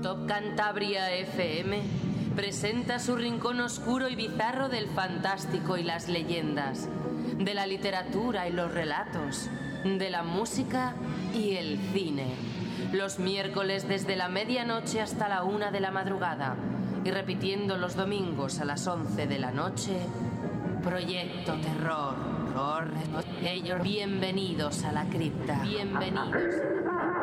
Top Cantabria FM presenta su rincón oscuro y bizarro del fantástico y las leyendas, de la literatura y los relatos, de la música y el cine. Los miércoles desde la medianoche hasta la 1 de la madrugada y repitiendo los domingos a las 11 de la noche, Proyecto Terror. Bienvenidos a la cripta. Bienvenidos a la cripta.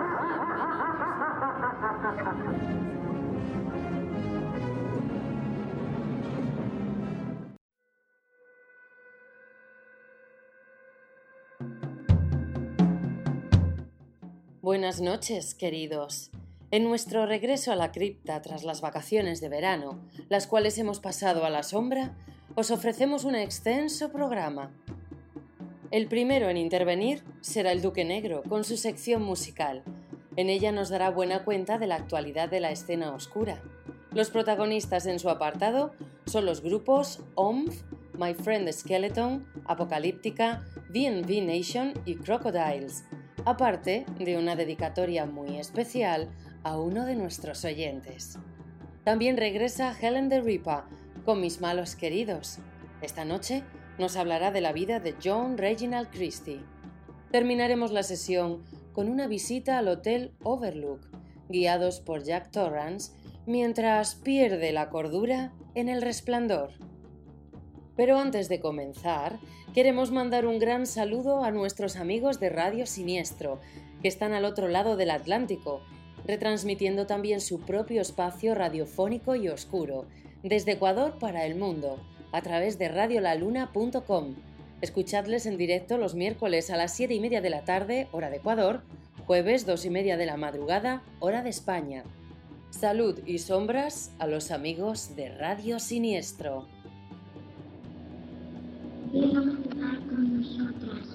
Buenas noches, queridos. En nuestro regreso a la cripta tras las vacaciones de verano, las cuales hemos pasado a la sombra, os ofrecemos un extenso programa. El primero en intervenir será el Duque Negro, con su sección musical. En ella nos dará buena cuenta de la actualidad de la escena oscura. Los protagonistas en su apartado son los grupos OMF, My Friend Skeleton, Apocalíptica, V&V Nation y Crocodiles, aparte de una dedicatoria muy especial a uno de nuestros oyentes. También regresa Helen the Reaper con Mis Malos Queridos. Esta noche nos hablará de la vida de John Reginald Christie. Terminaremos la sesión con una visita al Hotel Overlook, guiados por Jack Torrance, mientras pierde la cordura en El Resplandor. Pero antes de comenzar, queremos mandar un gran saludo a nuestros amigos de Radio Siniestro, que están al otro lado del Atlántico, retransmitiendo también su propio espacio radiofónico y oscuro, desde Ecuador para el mundo, a través de radiolaluna.com. Escuchadles en directo los miércoles a las 7:30 de la tarde, hora de Ecuador, jueves 2:30 de la madrugada, hora de España. Salud y sombras a los amigos de Radio Siniestro. Ven a jugar con nosotras.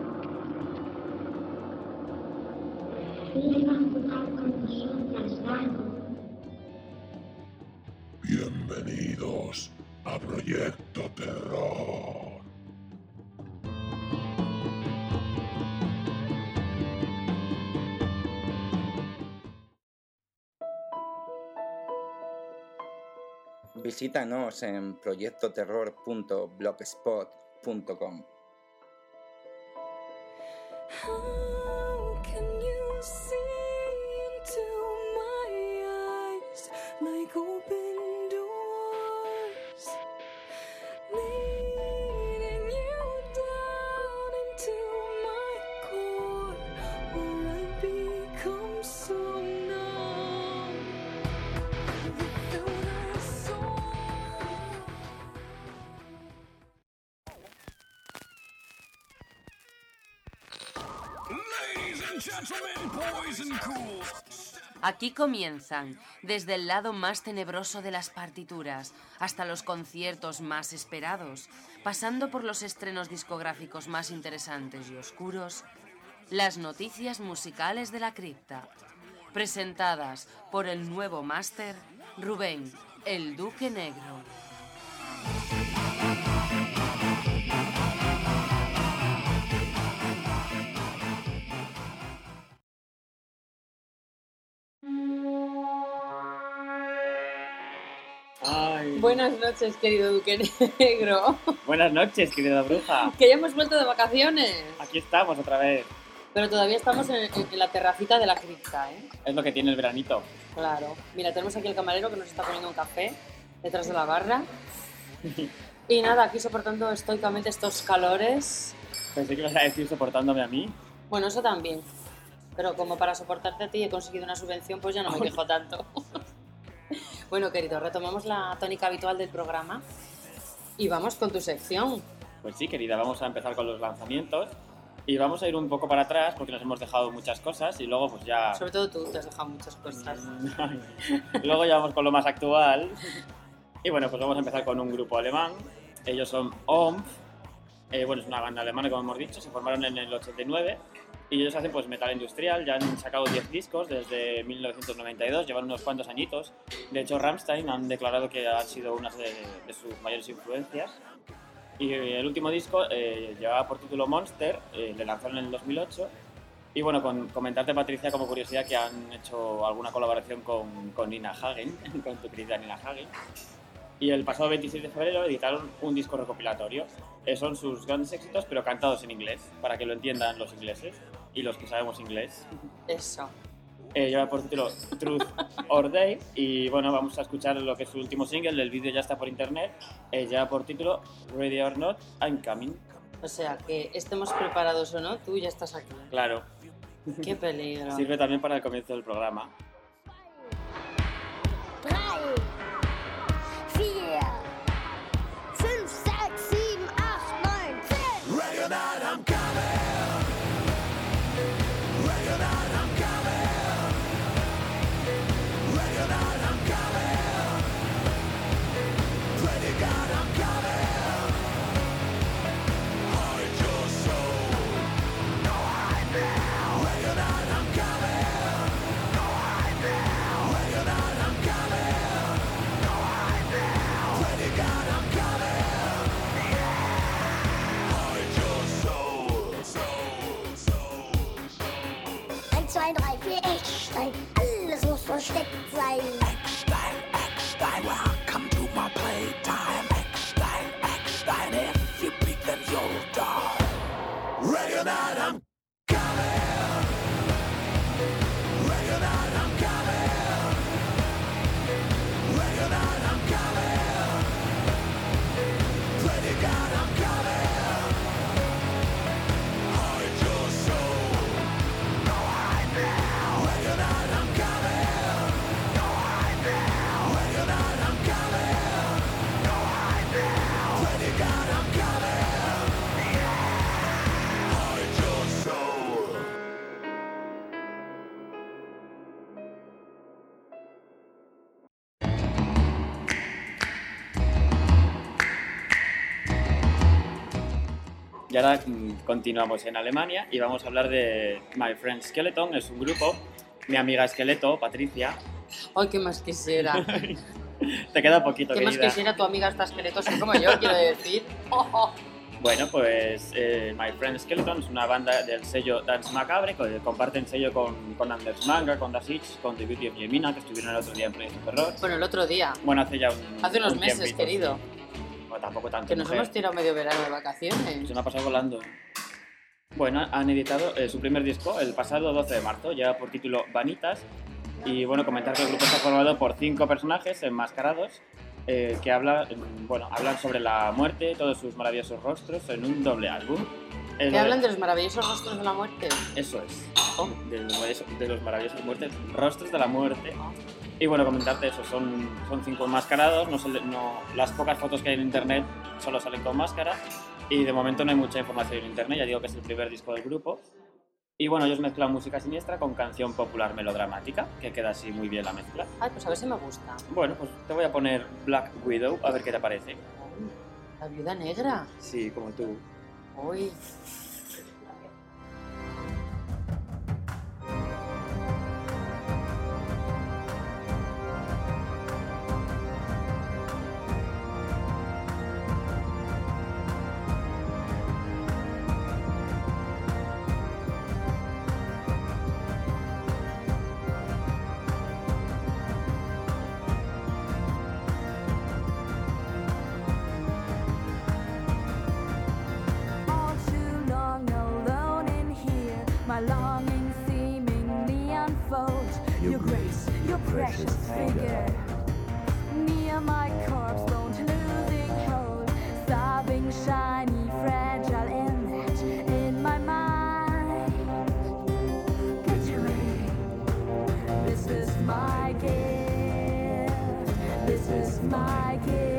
Ven a jugar con nosotras, Dago. Bienvenidos a Proyecto Terror. Visítanos en proyectoterror.blogspot.com. How can you see into my eyes like open doors, leading you down into my core, where I become so numb without a soul. Ladies and gentlemen, boys and ghouls. Aquí comienzan, desde el lado más tenebroso de las partituras hasta los conciertos más esperados, pasando por los estrenos discográficos más interesantes y oscuros, las noticias musicales de la cripta, presentadas por el nuevo máster Rubén, el Duque Negro. Ay, Buenas noches, querido Duque Negro. buenas noches, querida bruja. Que ya hemos vuelto de vacaciones. Aquí estamos otra vez. Pero todavía estamos en la terracita de la cripta, ¿eh? Es lo que tiene el veranito. Claro. Mira, tenemos aquí el camarero que nos está poniendo un café detrás de la barra. Y nada, aquí soportando estoicamente estos calores. Pensé que ibas a decir soportándome a mí. Bueno, eso también. Pero como para soportarte a ti he conseguido una subvención, pues ya no me quejo tanto. Bueno, querido, retomamos la tónica habitual del programa y vamos con tu sección. Pues sí, querida, vamos a empezar con los lanzamientos. Y vamos a ir un poco para atrás porque nos hemos dejado muchas cosas y luego pues ya... Sobre todo tú te has dejado muchas cosas. Luego ya vamos con lo más actual. Y bueno, pues vamos a empezar con un grupo alemán. Ellos son OMF. Bueno, es una banda alemana, como hemos dicho. Se formaron en el 89 y ellos hacen pues metal industrial. Ya han sacado 10 discos desde 1992. Llevan unos cuantos añitos. De hecho, Rammstein han declarado que ha sido una de sus mayores influencias. Y el último disco llevaba por título Monster, le lanzaron en el 2008 Y bueno, comentarte, Patricia, como curiosidad, que han hecho alguna colaboración con Nina Hagen, con tu querida Nina Hagen. Y el pasado 26 de febrero editaron un disco recopilatorio. Son sus grandes éxitos, pero cantados en inglés, para que lo entiendan los ingleses y los que sabemos inglés. Eso. Lleva por título Truth or Dare. Y bueno, vamos a escuchar lo que es su último single. El vídeo ya está por internet. Lleva por título Ready or Not, I'm Coming. O sea, que estemos preparados o no, tú ya estás aquí. Claro. Qué peligro. Sirve también para el comienzo del programa. 3, 4, 5, 6, 7, 8, 9, 10. Ready or not, I'm coming. Ready or not, I'm coming. Ready or not, I'm coming. Ready God, I'm coming. Hide your soul. No hide now. Ready or not, I'm coming. No hide now. Ready or not, I'm coming. No hide now. Ready God, I'm coming. Hide your soul. Soul, soul, soul. 1, 2, 3, 4, Eckstein. Alles muss versteckt sein. Eckstein, welcome to my playtime. Eckstein, if you beat then you'll die. Ready or not, I'm coming. Ready or not, I'm coming. Ready or not, I'm coming. Ready God, I'm coming. Hide your soul. No hide now. Ready or not, I'm coming. No hide now. Ready or not, I'm coming. No hide now. Ready God, I'm coming. Hide your soul. Y ahora continuamos en Alemania y vamos a hablar de My Friend Skeleton. Es un grupo, mi amiga Esqueleto, Patricia. Ay, qué más quisiera. Te queda poquito, Qué más querida. quisiera tu amiga esta esqueletosa como yo, quiero decir. Bueno, pues My Friend Skeleton es una banda del sello Dance Macabre, que comparten sello con Anders Manga, con Das Ich, con The Beauty of Jemina, que estuvieron el otro día en Proyecto Terror. Bueno, el otro día, Bueno, hace ya hace unos un meses, tiempito, querido, sí. Bueno, tampoco tanto, que nos mujer. hemos tirado medio verano de vacaciones. Se me ha pasado volando. Bueno, han editado su primer disco el pasado 12 de marzo, lleva por título Vanitas. Y bueno, comentar que el grupo está formado por 5 personajes enmascarados que hablan sobre la muerte, todos sus maravillosos rostros en un doble álbum. ¿Que hablan de los maravillosos rostros de la muerte? Eso es, de los maravillosos rostros de la muerte. Y bueno, comentarte eso, son 5 enmascarados, las pocas fotos que hay en internet solo salen con máscara y de momento no hay mucha información en internet, ya digo que es el primer disco del grupo. Y bueno, ellos mezclan música siniestra con canción popular melodramática, que queda así muy bien la mezcla. Ay, pues a ver si me gusta. Bueno, pues te voy a poner Black Widow, a ver qué te parece. La viuda negra. Sí, como tú. Uy. All too long alone in here, my longing seemingly unfolds. Your grace, your precious figure, near my corpse, bone losing hold, sobbing, shiny, fragile image in my mind. Picturing, this is my gift, this is my gift.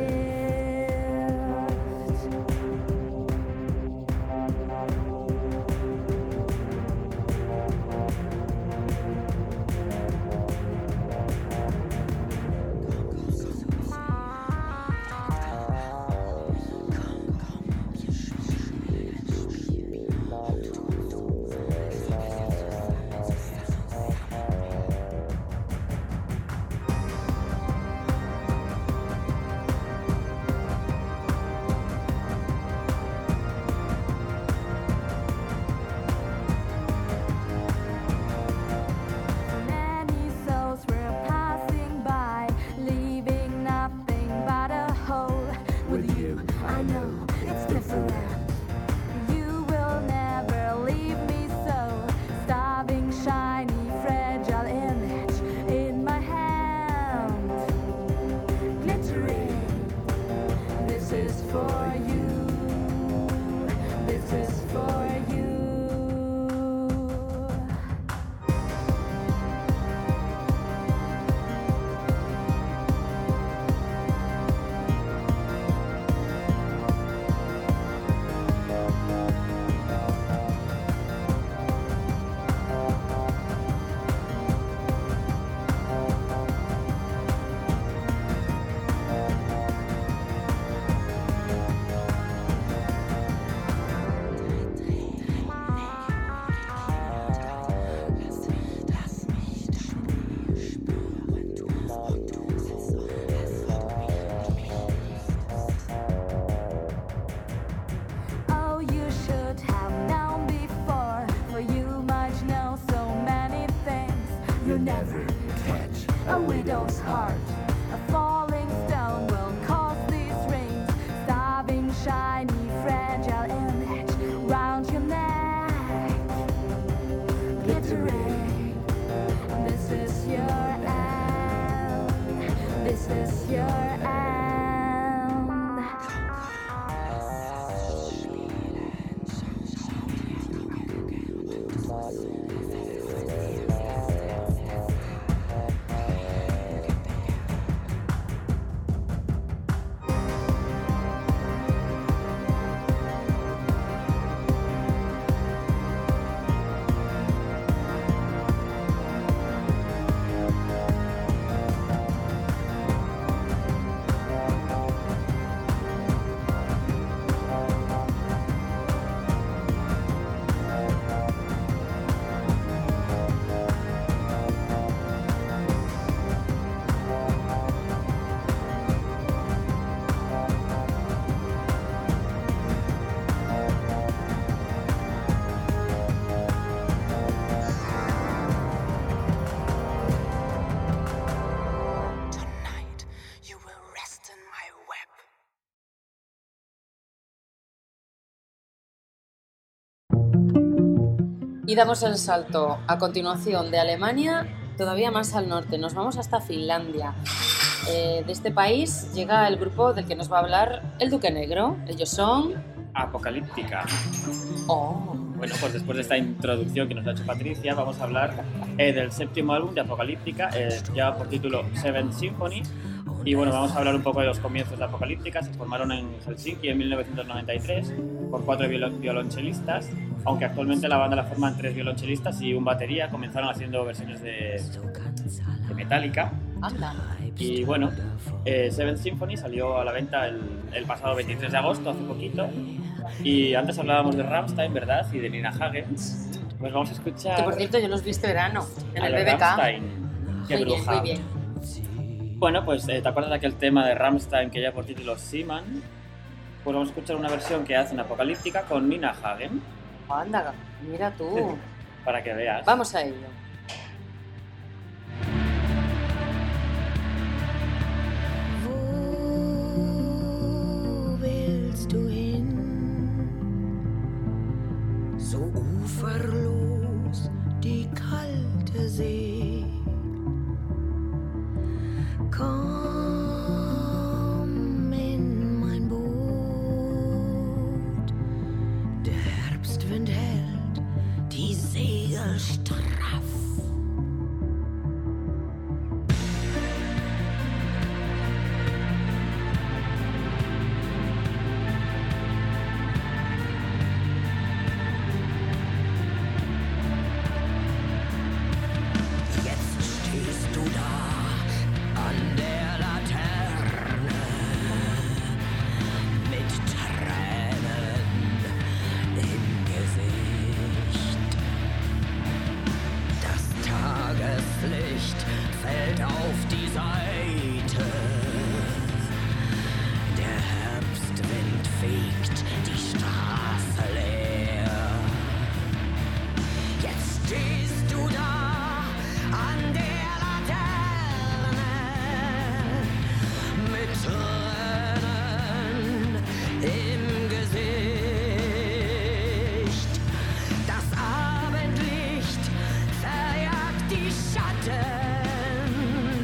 You never catch a widow's heart. A falling stone will cause these rings, starving, shiny, fragile image round your neck. Glittering, this is your end. This is your end. Tonight you will rest in my web. Y damos el salto a continuación de Alemania, todavía más al norte. Nos vamos hasta Finlandia. De este país llega el grupo del que nos va a hablar el Duque Negro. Ellos son... Apocalíptica. Oh, Bueno, pues después de esta introducción que nos ha hecho Patricia, vamos a hablar del séptimo álbum de Apocalíptica, ya por título Seventh Symphony. Y bueno, vamos a hablar un poco de los comienzos de Apocalíptica. Se formaron en Helsinki en 1993 por 4 violonchelistas, aunque actualmente la banda la forman 3 violonchelistas y un batería. Comenzaron haciendo versiones de Metallica. anda. Y bueno, Seventh Symphony salió a la venta el pasado 23 de agosto, hace poquito. Y antes hablábamos de Rammstein, ¿verdad? Y de Nina Hagen. Pues vamos a escuchar Que por cierto yo los vi este verano en a el los BBK. Rammstein. Qué Muy bien, bruja. muy bien. Bueno, pues ¿te acuerdas de aquel tema de Rammstein que lleva por título Seaman? Pues vamos a escuchar una versión que hacen Apocalíptica con Nina Hagen, Anda, mira tú. para que veas. Vamos a ello. Wo willst du hin? So uferlos die kalte See. Komm in mein Boot. Der Herbstwind hält die Segel straff. Jetzt stehst du da an der Laterne mit Tränen im Gesicht. Das Tageslicht fällt auf die Seite. Der Herbstwind fegt die Straße leer. Jetzt stehst du da an der Laterne mit Tränen im Gesicht. Das Abendlicht verjagt die Schatten.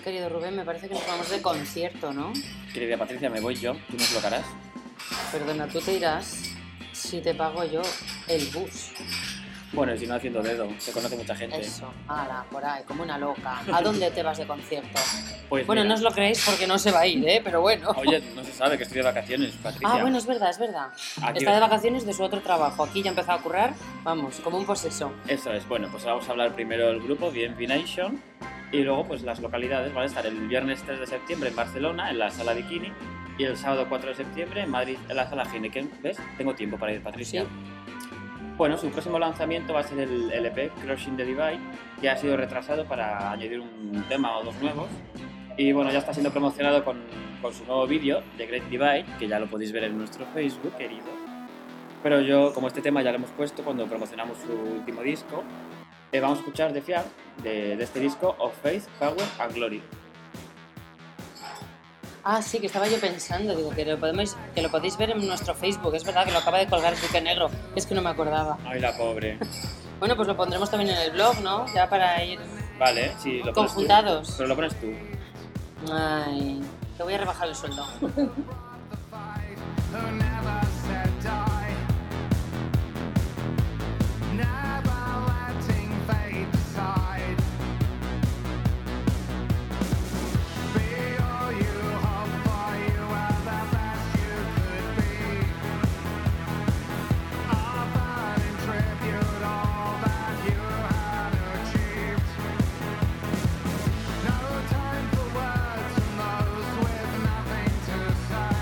querido Rubén, me parece que nos vamos de concierto, ¿no? Querida Patricia, me voy yo, tú nos lo harás. Perdona, tú te irás si te pago yo el bus. Bueno, y si no haciendo dedo, te conoce mucha gente. Eso, ala, por ahí, como una loca. ¿A dónde te vas de concierto? Pues Bueno, mira, no os lo creéis porque no se va a ir, ¿eh? Pero bueno. Oye, no se sabe que estoy de vacaciones, Patricia. Ah, bueno, es verdad, es verdad. Aquí- Está de vacaciones de su otro trabajo. Aquí ya ha empezado a currar, vamos, como un poseso. Eso es, bueno, pues vamos a hablar primero del grupo, BNB Nation, y luego pues las localidades van a estar el viernes 3 de septiembre en Barcelona, en la Sala Bikini, y el sábado 4 de septiembre en Madrid, en la Sala Heineken. ¿Ves? Tengo tiempo para ir, Patricia. Sí. Bueno, su próximo lanzamiento va a ser el LP Crushing the Divide, que ha sido retrasado para añadir un tema o dos nuevos. Y bueno, ya está siendo promocionado con su nuevo vídeo, The Great Divide, que ya lo podéis ver en nuestro Facebook, querido. Pero yo, como este tema ya lo hemos puesto cuando promocionamos su último disco, vamos a escuchar The Fear de este disco, Of Faith, Power and Glory. Ah, sí, que estaba yo pensando, digo, que lo podéis ver en nuestro Facebook. Es verdad que lo acaba de colgar el Duque Negro, es que no me acordaba. Ay, la pobre. Bueno, pues lo pondremos también en el blog, ¿no? Ya para ir Vale, sí, lo pones tú. conjuntados. Pero lo pones tú. Ay, te voy a rebajar el sueldo. Who never said die. Never letting fate decide. Be all you hope for, you are the best you could be. Offered in tribute all that you had achieved. No time for words from those with nothing to say.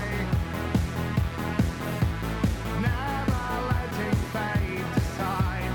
Never letting fate decide.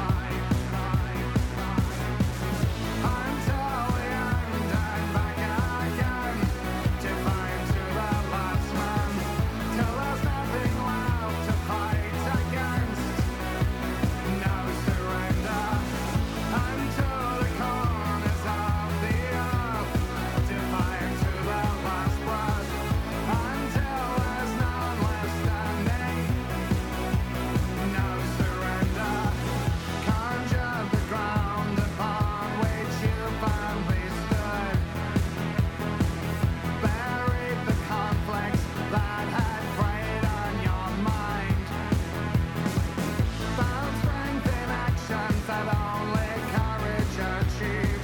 Until we end and back again, defiant to the last man. Till there's nothing left to fight against. No surrender. Until the corners of the earth, defiant to the last breath. Until there's none left standing. No surrender. Conjure the ground upon which you firmly stood. Buried the conflicts that had preyed on your mind. Found strength in actions that only courage achieves.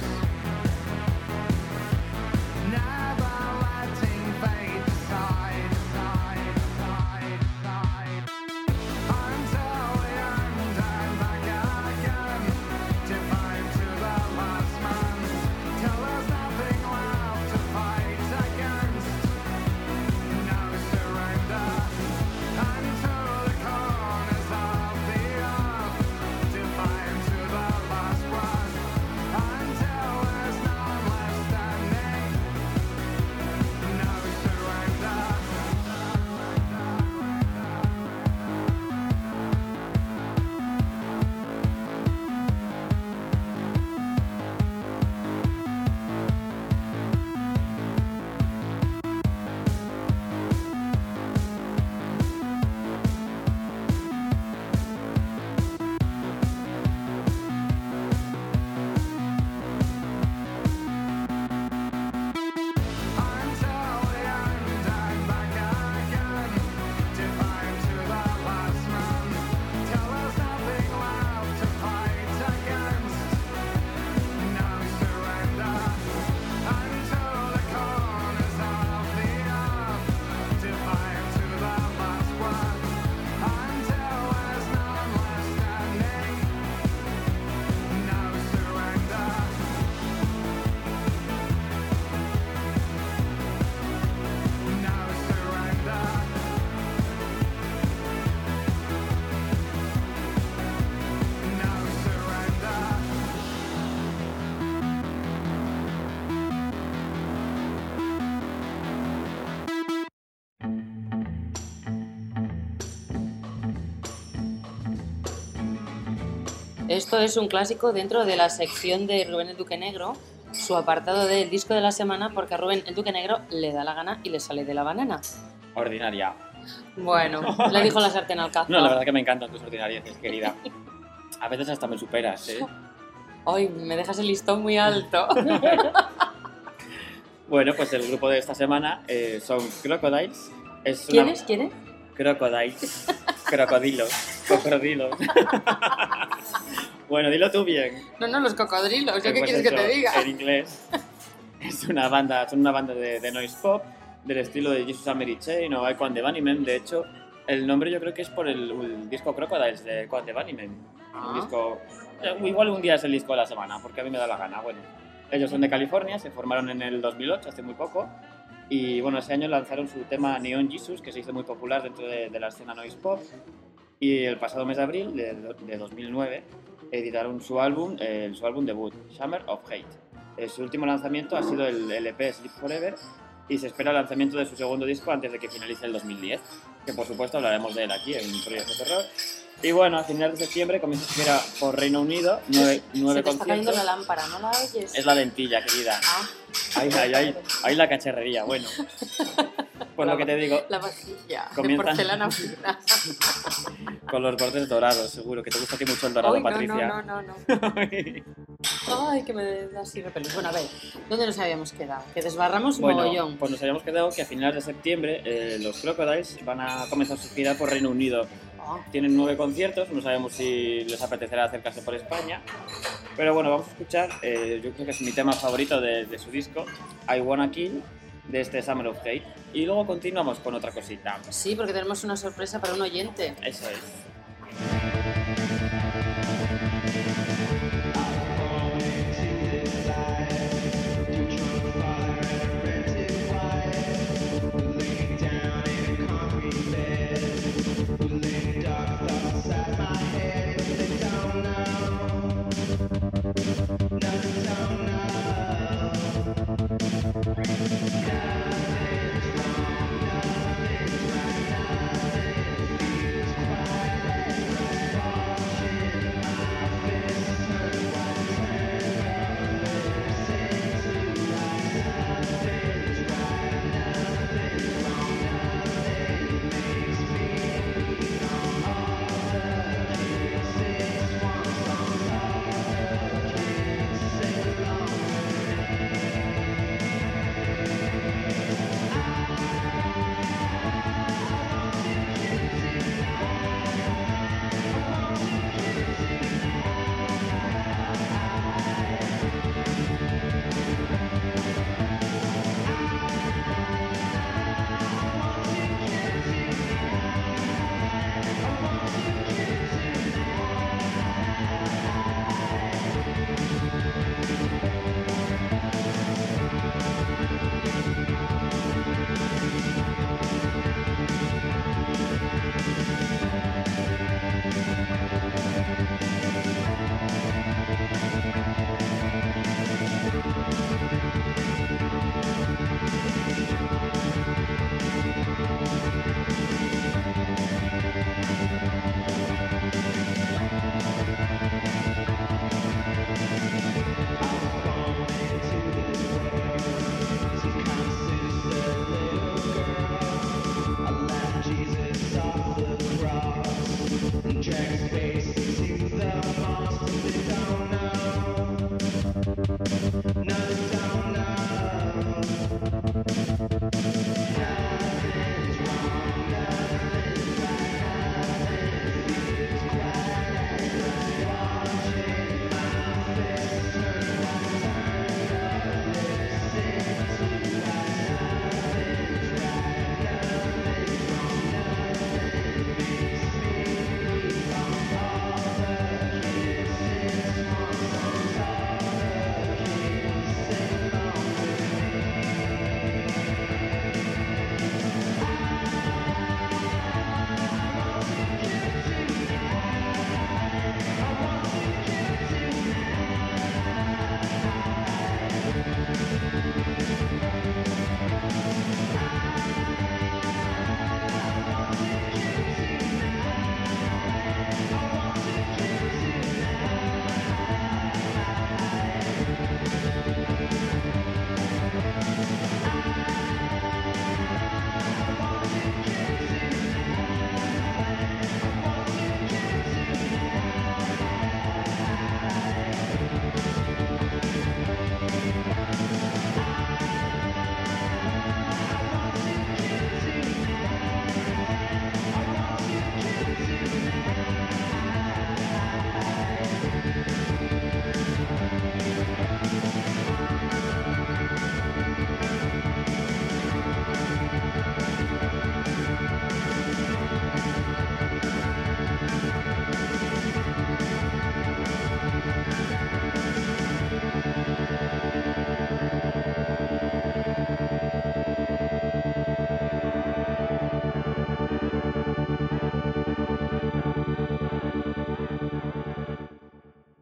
Never letting fate decide. Until we end and back again, defiant to the last man. Till there's nothing left to fight against. No surrender. Until the corners of the earth, defiant to the last breath. Until there's none left standing. No surrender. Until we end and back again, defiant to the last man. Till there's nothing left to fight against. No surrender. Until the corners of the earth, defiant to the last breath. Until there's none left standing. No surrender. No surrender. No surrender. Esto es un clásico dentro de la sección de Rubén el Duque Negro, su apartado del disco de la semana, porque a Rubén el Duque Negro le da la gana y le sale de la banana. Ordinaria. Bueno, le dijo la sartén al cazo. No, la verdad que me encantan tus ordinarieces, querida. A veces hasta me superas, ¿eh? Ay, me dejas el listón muy alto. Bueno, pues el grupo de esta semana son Crocodiles. Es una... ¿Quiénes? Crocodiles. Crocodilos. Cocodrilos. Bueno, dilo tú bien. No, los cocodrilos. ¿Yo qué Pues quieres que eso, te diga? En inglés. Son una banda de noise pop del estilo de Jesus and Mary Chain o Icon the Bunnymen. De hecho, el nombre yo creo que es por el disco Crocodiles de Icon the Bunnymen. Ah. Un disco... igual un día es el disco de la semana, porque a mí me da la gana. Bueno, ellos son de California, se formaron en el 2008, hace muy poco. Y bueno, ese año lanzaron su tema Neon Jesus, que se hizo muy popular dentro de la escena noise pop. Y el pasado mes de abril de 2009 editaron su álbum debut, Summer of Hate. Su último lanzamiento ha sido el LP Sleep Forever y se espera el lanzamiento de su segundo disco antes de que finalice el 2010, que por supuesto hablaremos de él aquí en Proyecto Terror. Y bueno, a finales de septiembre comienza su gira por Reino Unido, 9 Se te está cayendo conciertos. la lámpara, ¿no la oyes? Es la lentilla, querida. Ah, Ahí la cacharrería, bueno. Pues lo que te digo, la vajilla de Comienza- porcelana fina. con los bordes dorados, seguro, que te gusta a ti mucho el dorado, Uy, Patricia. no. Ay, que me da así repelús. Bueno, a ver, ¿dónde nos habíamos quedado? Que desbarramos Bueno, mogollón. pues nos habíamos quedado que a finales de septiembre los Crocodiles van a comenzar su gira por Reino Unido. Ah, Tienen 9 conciertos, no sabemos si les apetecerá acercarse por España. Pero bueno, vamos a escuchar, yo creo que es mi tema favorito de su disco, I Wanna Kill, de este Summer of Hate. Y luego continuamos con otra cosita. sí, porque tenemos una sorpresa para un oyente. Eso es.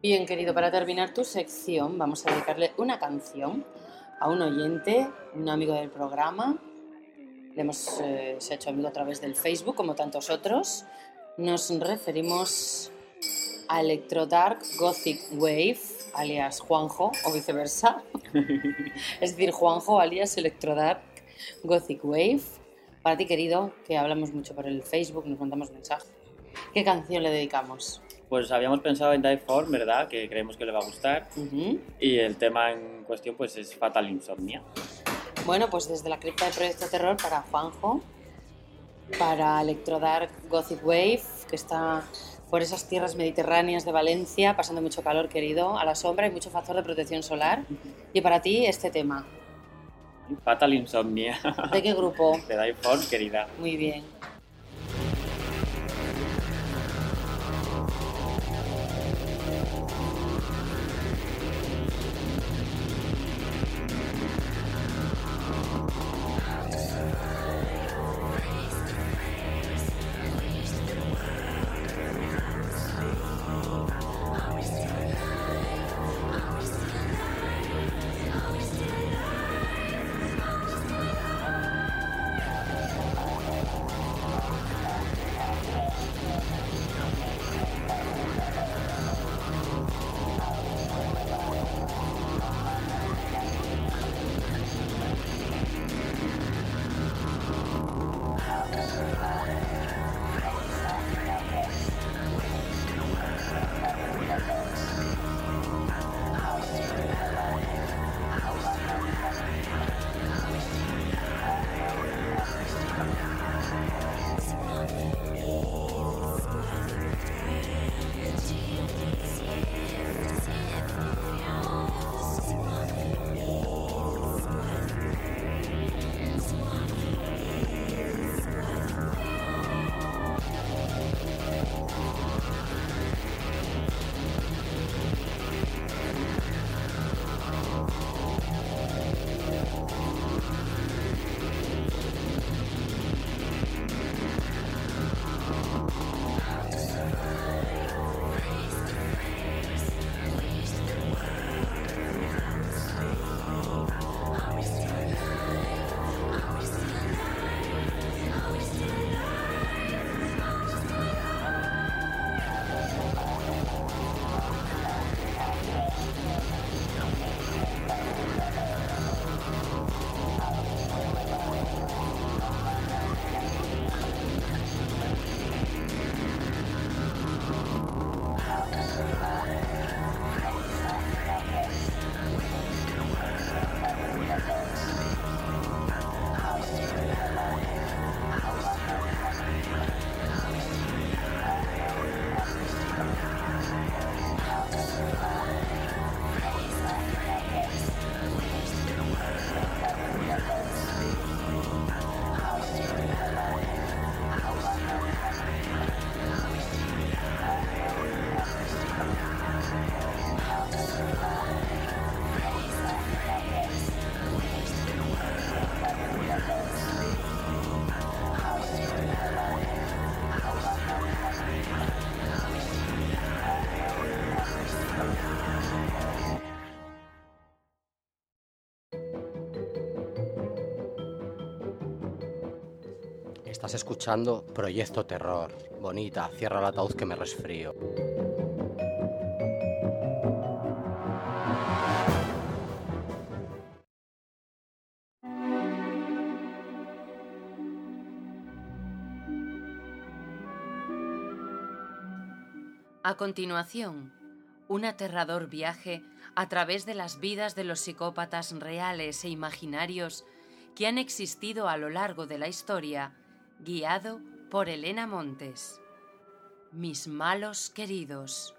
Bien, querido, para terminar tu sección vamos a dedicarle una canción a un oyente, un amigo del programa. Le hemos se ha hecho amigo a través del Facebook, como tantos otros. Nos referimos a Electro Dark Gothic Wave, alias Juanjo, o viceversa. Es decir, Juanjo, alias Electro Dark Gothic Wave. Para ti, querido, que hablamos mucho por el Facebook, nos mandamos mensajes. ¿Qué canción le dedicamos? Pues habíamos pensado en Die Form, ¿verdad? Que creemos que le va a gustar. Ujú. Y el tema en cuestión pues es Fatal Insomnia. Bueno, pues desde la cripta de Proyecto Terror para Juanjo, para Electro Dark Gothic Wave, que está por esas tierras mediterráneas de Valencia, pasando mucho calor, querido, a la sombra y mucho factor de protección solar. Y para ti, este tema. Fatal Insomnia. ¿De qué grupo? De Die Form, querida. Muy bien. Estás escuchando Proyecto Terror. Bonita, cierra el ataúd que me resfrío. A continuación, un aterrador viaje a través de las vidas de los psicópatas reales e imaginarios que han existido a lo largo de la historia, guiado por Elena Montes. Mis malos queridos.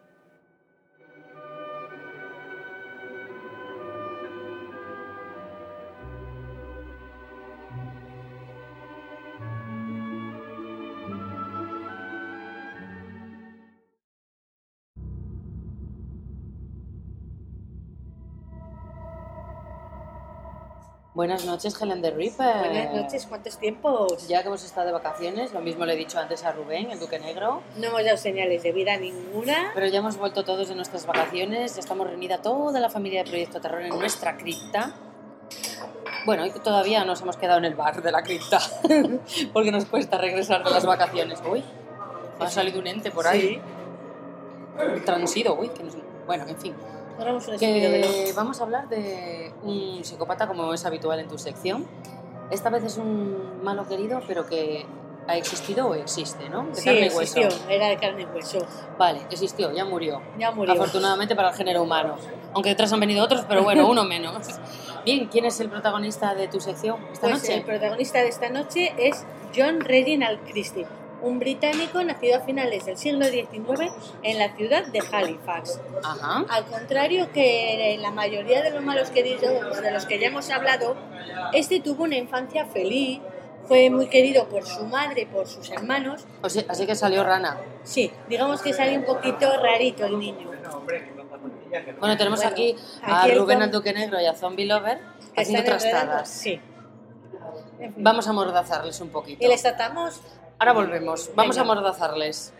Buenas noches, Helen de Ripper. Buenas noches, ¿cuántos tiempos? Ya que hemos estado de vacaciones, lo mismo le he dicho antes a Rubén, el Duque Negro. No hemos dado señales de vida ninguna. Pero ya hemos vuelto todos de nuestras vacaciones, ya estamos reunida toda la familia de Proyecto Terror en nuestra cripta. Bueno, y todavía nos hemos quedado en el bar de la cripta, porque nos cuesta regresar de las vacaciones. Uy, ha salido un ente por ahí. Sí. Un transido, uy, que nos... Bueno, en fin. Hagamos un estúpido velo. Que vamos a hablar de un psicópata como es habitual en tu sección. Esta vez es un malo querido, pero que ha existido o existe, ¿no? De Sí, carne y hueso. existió, era de carne y hueso. Vale, existió, ya murió. Ya murió. Afortunadamente para el género humano. Aunque detrás han venido otros, pero bueno, uno menos. Bien, ¿quién es el protagonista de tu sección esta Pues noche? el protagonista de esta noche es John Reginald Christie, un británico nacido a finales del siglo XIX en la ciudad de Halifax. Ajá. Al contrario que la mayoría de los malos queridos de los que ya hemos hablado, este tuvo una infancia feliz, fue muy querido por su madre y por sus hermanos. O sea, así que salió rana. Sí, digamos que salió un poquito rarito el niño. Bueno, tenemos Bueno, aquí a aquí el Rubén Tom- el Duque Negro y a Zombie Lover Que haciendo están enredando. trastadas. Sí. En fin. Vamos a mordazarles un poquito. Y les tratamos. Ahora volvemos. Vamos Venga. a mordazarles.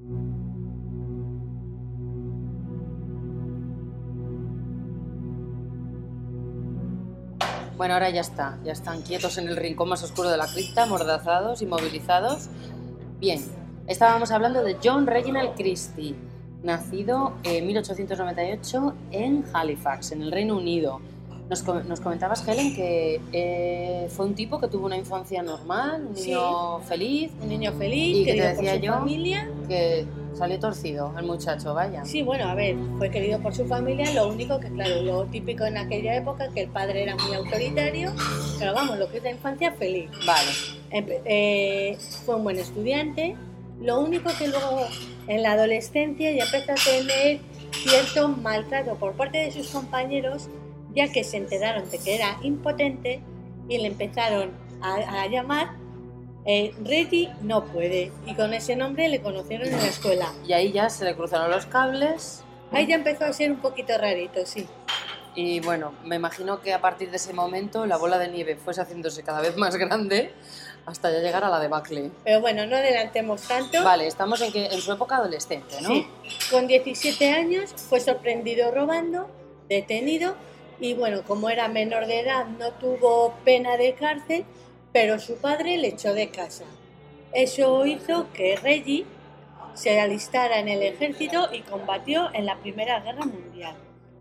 Bueno, ahora ya está. Ya están quietos en el rincón más oscuro de la cripta, mordazados, inmovilizados. Bien, estábamos hablando de John Reginald Christie, nacido en 1898 en Halifax, en el Reino Unido. Nos comentabas, Helen, que fue un tipo que tuvo una infancia normal, un niño feliz, Un niño feliz, y que te querido por decía su yo familia. que salió torcido el muchacho, vaya. Sí, bueno, a ver, fue querido por su familia, lo único que, claro, lo típico en aquella época, que el padre era muy autoritario, pero vamos, lo que es la infancia, feliz. Vale. Fue un buen estudiante, lo único que luego en la adolescencia ya empezó a tener cierto maltrato por parte de sus compañeros, ya que se enteraron de que era impotente y le empezaron a llamar Reggie no puede, y con ese nombre le conocieron en la escuela. Y ahí ya se le cruzaron los cables. Ahí ya empezó a ser un poquito rarito, sí. Y bueno, me imagino que a partir de ese momento la bola de nieve fuese haciéndose cada vez más grande hasta ya llegar a la debacle. Pero bueno, no adelantemos tanto. Vale, estamos en su época adolescente, ¿no? Sí, con 17 años fue sorprendido robando, detenido, y bueno, como era menor de edad no tuvo pena de cárcel, pero su padre le echó de casa. Eso hizo que Reggie se alistara en el ejército y combatió en la Primera Guerra Mundial.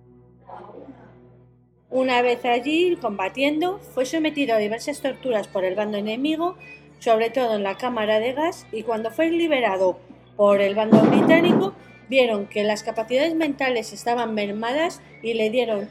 Una vez allí, combatiendo, fue sometido a diversas torturas por el bando enemigo, sobre todo en la cámara de gas, y cuando fue liberado por el bando británico, vieron que las capacidades mentales estaban mermadas y le dieron,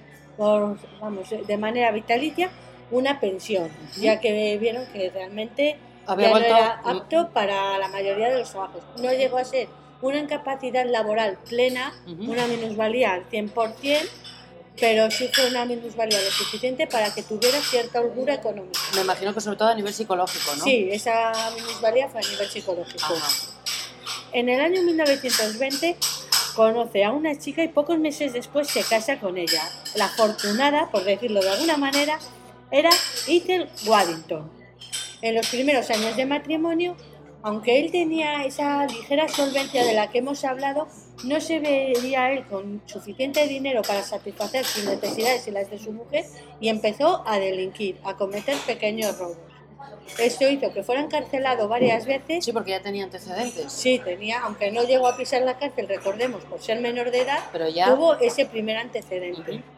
de manera vitalicia, una pensión, ya que vieron que realmente Había ya no vuelto- era apto para la mayoría de los trabajos. No llegó a ser una incapacidad laboral plena, Ujú. una minusvalía al 100%, pero sí fue una minusvalía lo suficiente para que tuviera cierta holgura económica. Me imagino que sobre todo a nivel psicológico, ¿no? Sí, esa minusvalía fue a nivel psicológico. Ajá. En el año 1920 conoce a una chica y pocos meses después se casa con ella. La afortunada, por decirlo de alguna manera, era Ethel Waddington. En los primeros años de matrimonio, aunque él tenía esa ligera solvencia de la que hemos hablado, no se veía él con suficiente dinero para satisfacer sus necesidades y las de su mujer, y empezó a delinquir, a cometer pequeños robos. Esto hizo que fuera encarcelado varias veces. Sí, porque ya tenía antecedentes. Sí, tenía, aunque no llegó a pisar la cárcel, recordemos, por ser menor de edad, Pero ya... tuvo ese primer antecedente. Ujú.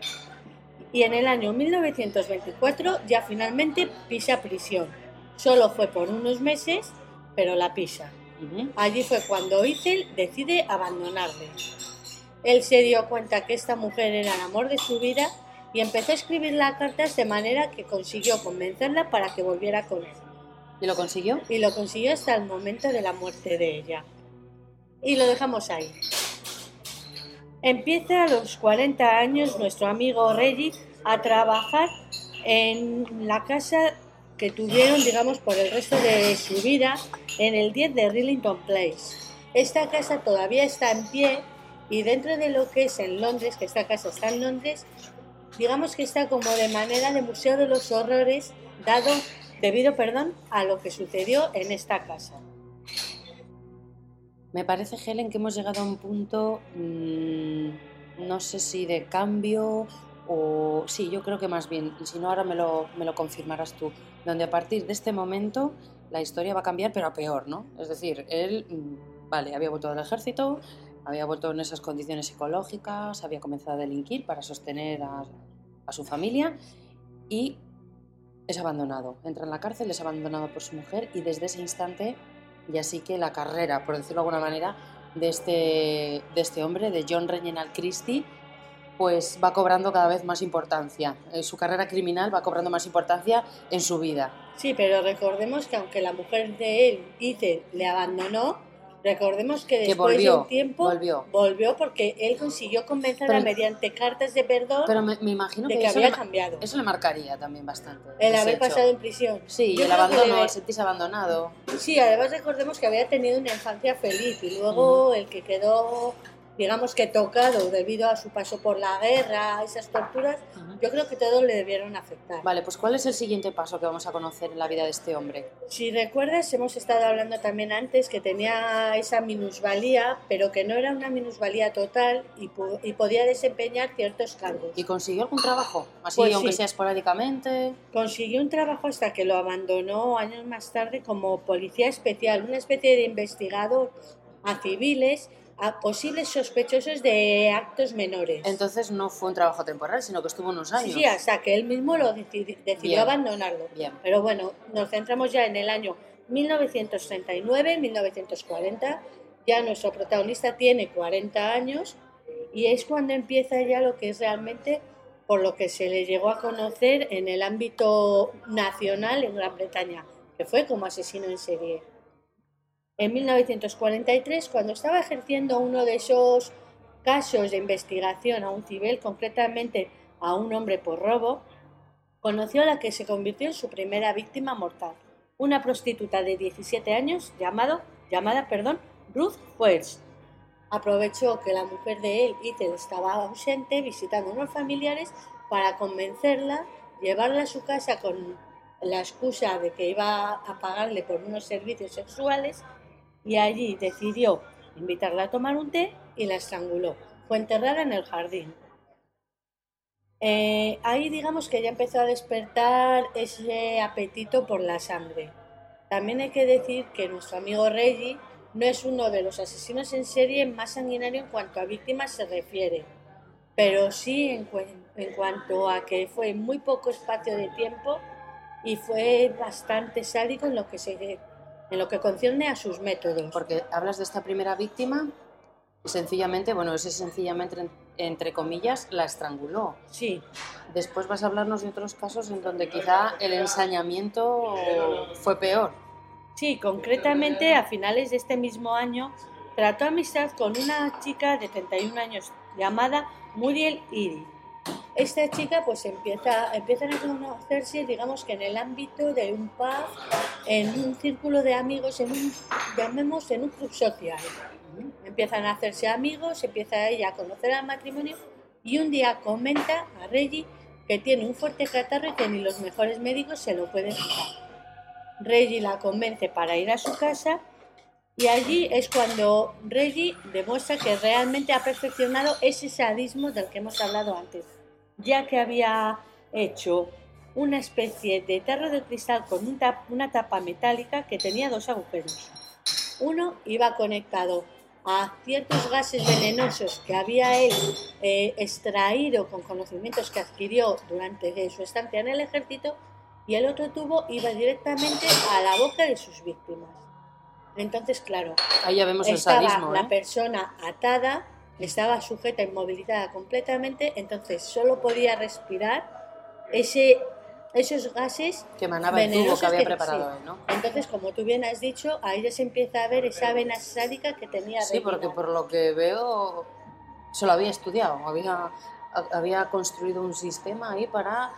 Y en el año 1924 ya finalmente pisa prisión. Solo fue por unos meses, pero la pisa. Ujú. Allí fue cuando Ethel decide abandonarle. Él se dio cuenta que esta mujer era el amor de su vida y empezó a escribirle cartas de manera que consiguió convencerla para que volviera con él. ¿Y lo consiguió? Y lo consiguió hasta el momento de la muerte de ella. Y lo dejamos ahí. Empieza a los 40 años nuestro amigo Reggie a trabajar en la casa que tuvieron, digamos, por el resto de su vida en el 10 de Rillington Place. Esta casa todavía está en pie y dentro de lo que es en Londres, que esta casa está en Londres, digamos que está como de manera de museo de los horrores, debido a lo que sucedió en esta casa. Me parece, Helen, que hemos llegado a un punto, no sé si de cambio o... Sí, yo creo que más bien, y si no ahora me lo confirmarás tú, donde a partir de este momento la historia va a cambiar, pero a peor, ¿no? Es decir, él, vale, había vuelto del ejército, había vuelto en esas condiciones psicológicas, había comenzado a delinquir para sostener a su familia y es abandonado. Entra en la cárcel, es abandonado por su mujer y desde ese instante ya sí que la carrera, por decirlo de alguna manera, de este hombre, de John Reginald Christie, pues va cobrando cada vez más importancia. Su carrera criminal va cobrando más importancia en su vida. Sí, pero recordemos que aunque la mujer de él, Ethel, le abandonó, recordemos que después de un tiempo volvió porque él consiguió convencerla mediante cartas de perdón, pero me imagino de que había cambiado. Eso le marcaría también bastante. El haber pasado en prisión. Sí, el abandono, el sentirse abandonado. Sí, además recordemos que había tenido una infancia feliz y luego el que quedó, digamos que tocado debido a su paso por la guerra, esas torturas, yo creo que todos le debieron afectar. Vale, pues ¿cuál es el siguiente paso que vamos a conocer en la vida de este hombre? Si recuerdas, hemos estado hablando también antes que tenía esa minusvalía, pero que no era una minusvalía total y podía desempeñar ciertos cargos. ¿Y consiguió algún trabajo? Así, Pues aunque sí. sea esporádicamente. Consiguió un trabajo hasta que lo abandonó años más tarde como policía especial, una especie de investigador a civiles, a posibles sospechosos de actos menores. Entonces no fue un trabajo temporal, sino que estuvo unos años. Sí, hasta que él mismo lo decidió abandonarlo. Bien. Pero bueno, nos centramos ya en el año 1939-1940. Ya nuestro protagonista tiene 40 años y es cuando empieza ya lo que es realmente por lo que se le llegó a conocer en el ámbito nacional en Gran Bretaña, que fue como asesino en serie. En 1943, cuando estaba ejerciendo uno de esos casos de investigación a un civil, concretamente a un hombre por robo, conoció a la que se convirtió en su primera víctima mortal, una prostituta de 17 años llamada Ruth Wells. Aprovechó que la mujer de él, Ethel, estaba ausente visitando unos familiares para convencerla, llevarla a su casa con la excusa de que iba a pagarle por unos servicios sexuales y allí decidió invitarla a tomar un té y la estranguló. Fue enterrada en el jardín. Ahí digamos que ya empezó a despertar ese apetito por la sangre. También hay que decir que nuestro amigo Reggie no es uno de los asesinos en serie más sanguinarios en cuanto a víctimas se refiere, pero sí en cuanto a que fue muy poco espacio de tiempo y fue bastante sádico en lo que concierne a sus métodos. Porque hablas de esta primera víctima y sencillamente, entre comillas, la estranguló. Sí. Después vas a hablarnos de otros casos en donde quizá el ensañamiento fue peor. Sí, concretamente a finales de este mismo año trató amistad con una chica de 31 años llamada Muriel Eady. Esta chica pues empiezan a conocerse, digamos que en el ámbito de un pub, en un círculo de amigos, en un club social. Empiezan a hacerse amigos, empieza ella a conocer al matrimonio y un día comenta a Reggie que tiene un fuerte catarro y que ni los mejores médicos se lo pueden quitar. Reggie la convence para ir a su casa y allí es cuando Reggie demuestra que realmente ha perfeccionado ese sadismo del que hemos hablado antes, ya que había hecho una especie de tarro de cristal con una tapa metálica que tenía dos agujeros. Uno iba conectado a ciertos gases venenosos que había él extraído con conocimientos que adquirió durante su estancia en el ejército, y el otro tubo iba directamente a la boca de sus víctimas. Entonces, claro, ahí ya vemos estaba el sadismo, la persona atada, estaba sujeta, inmovilizada completamente, entonces solo podía respirar esos gases que emanaba el tubo que había preparado él, ¿no? Entonces, como tú bien has dicho, ahí ya se empieza a ver esa vena sádica que tenía Sí, porque por lo que veo se lo había estudiado, había construido un sistema ahí para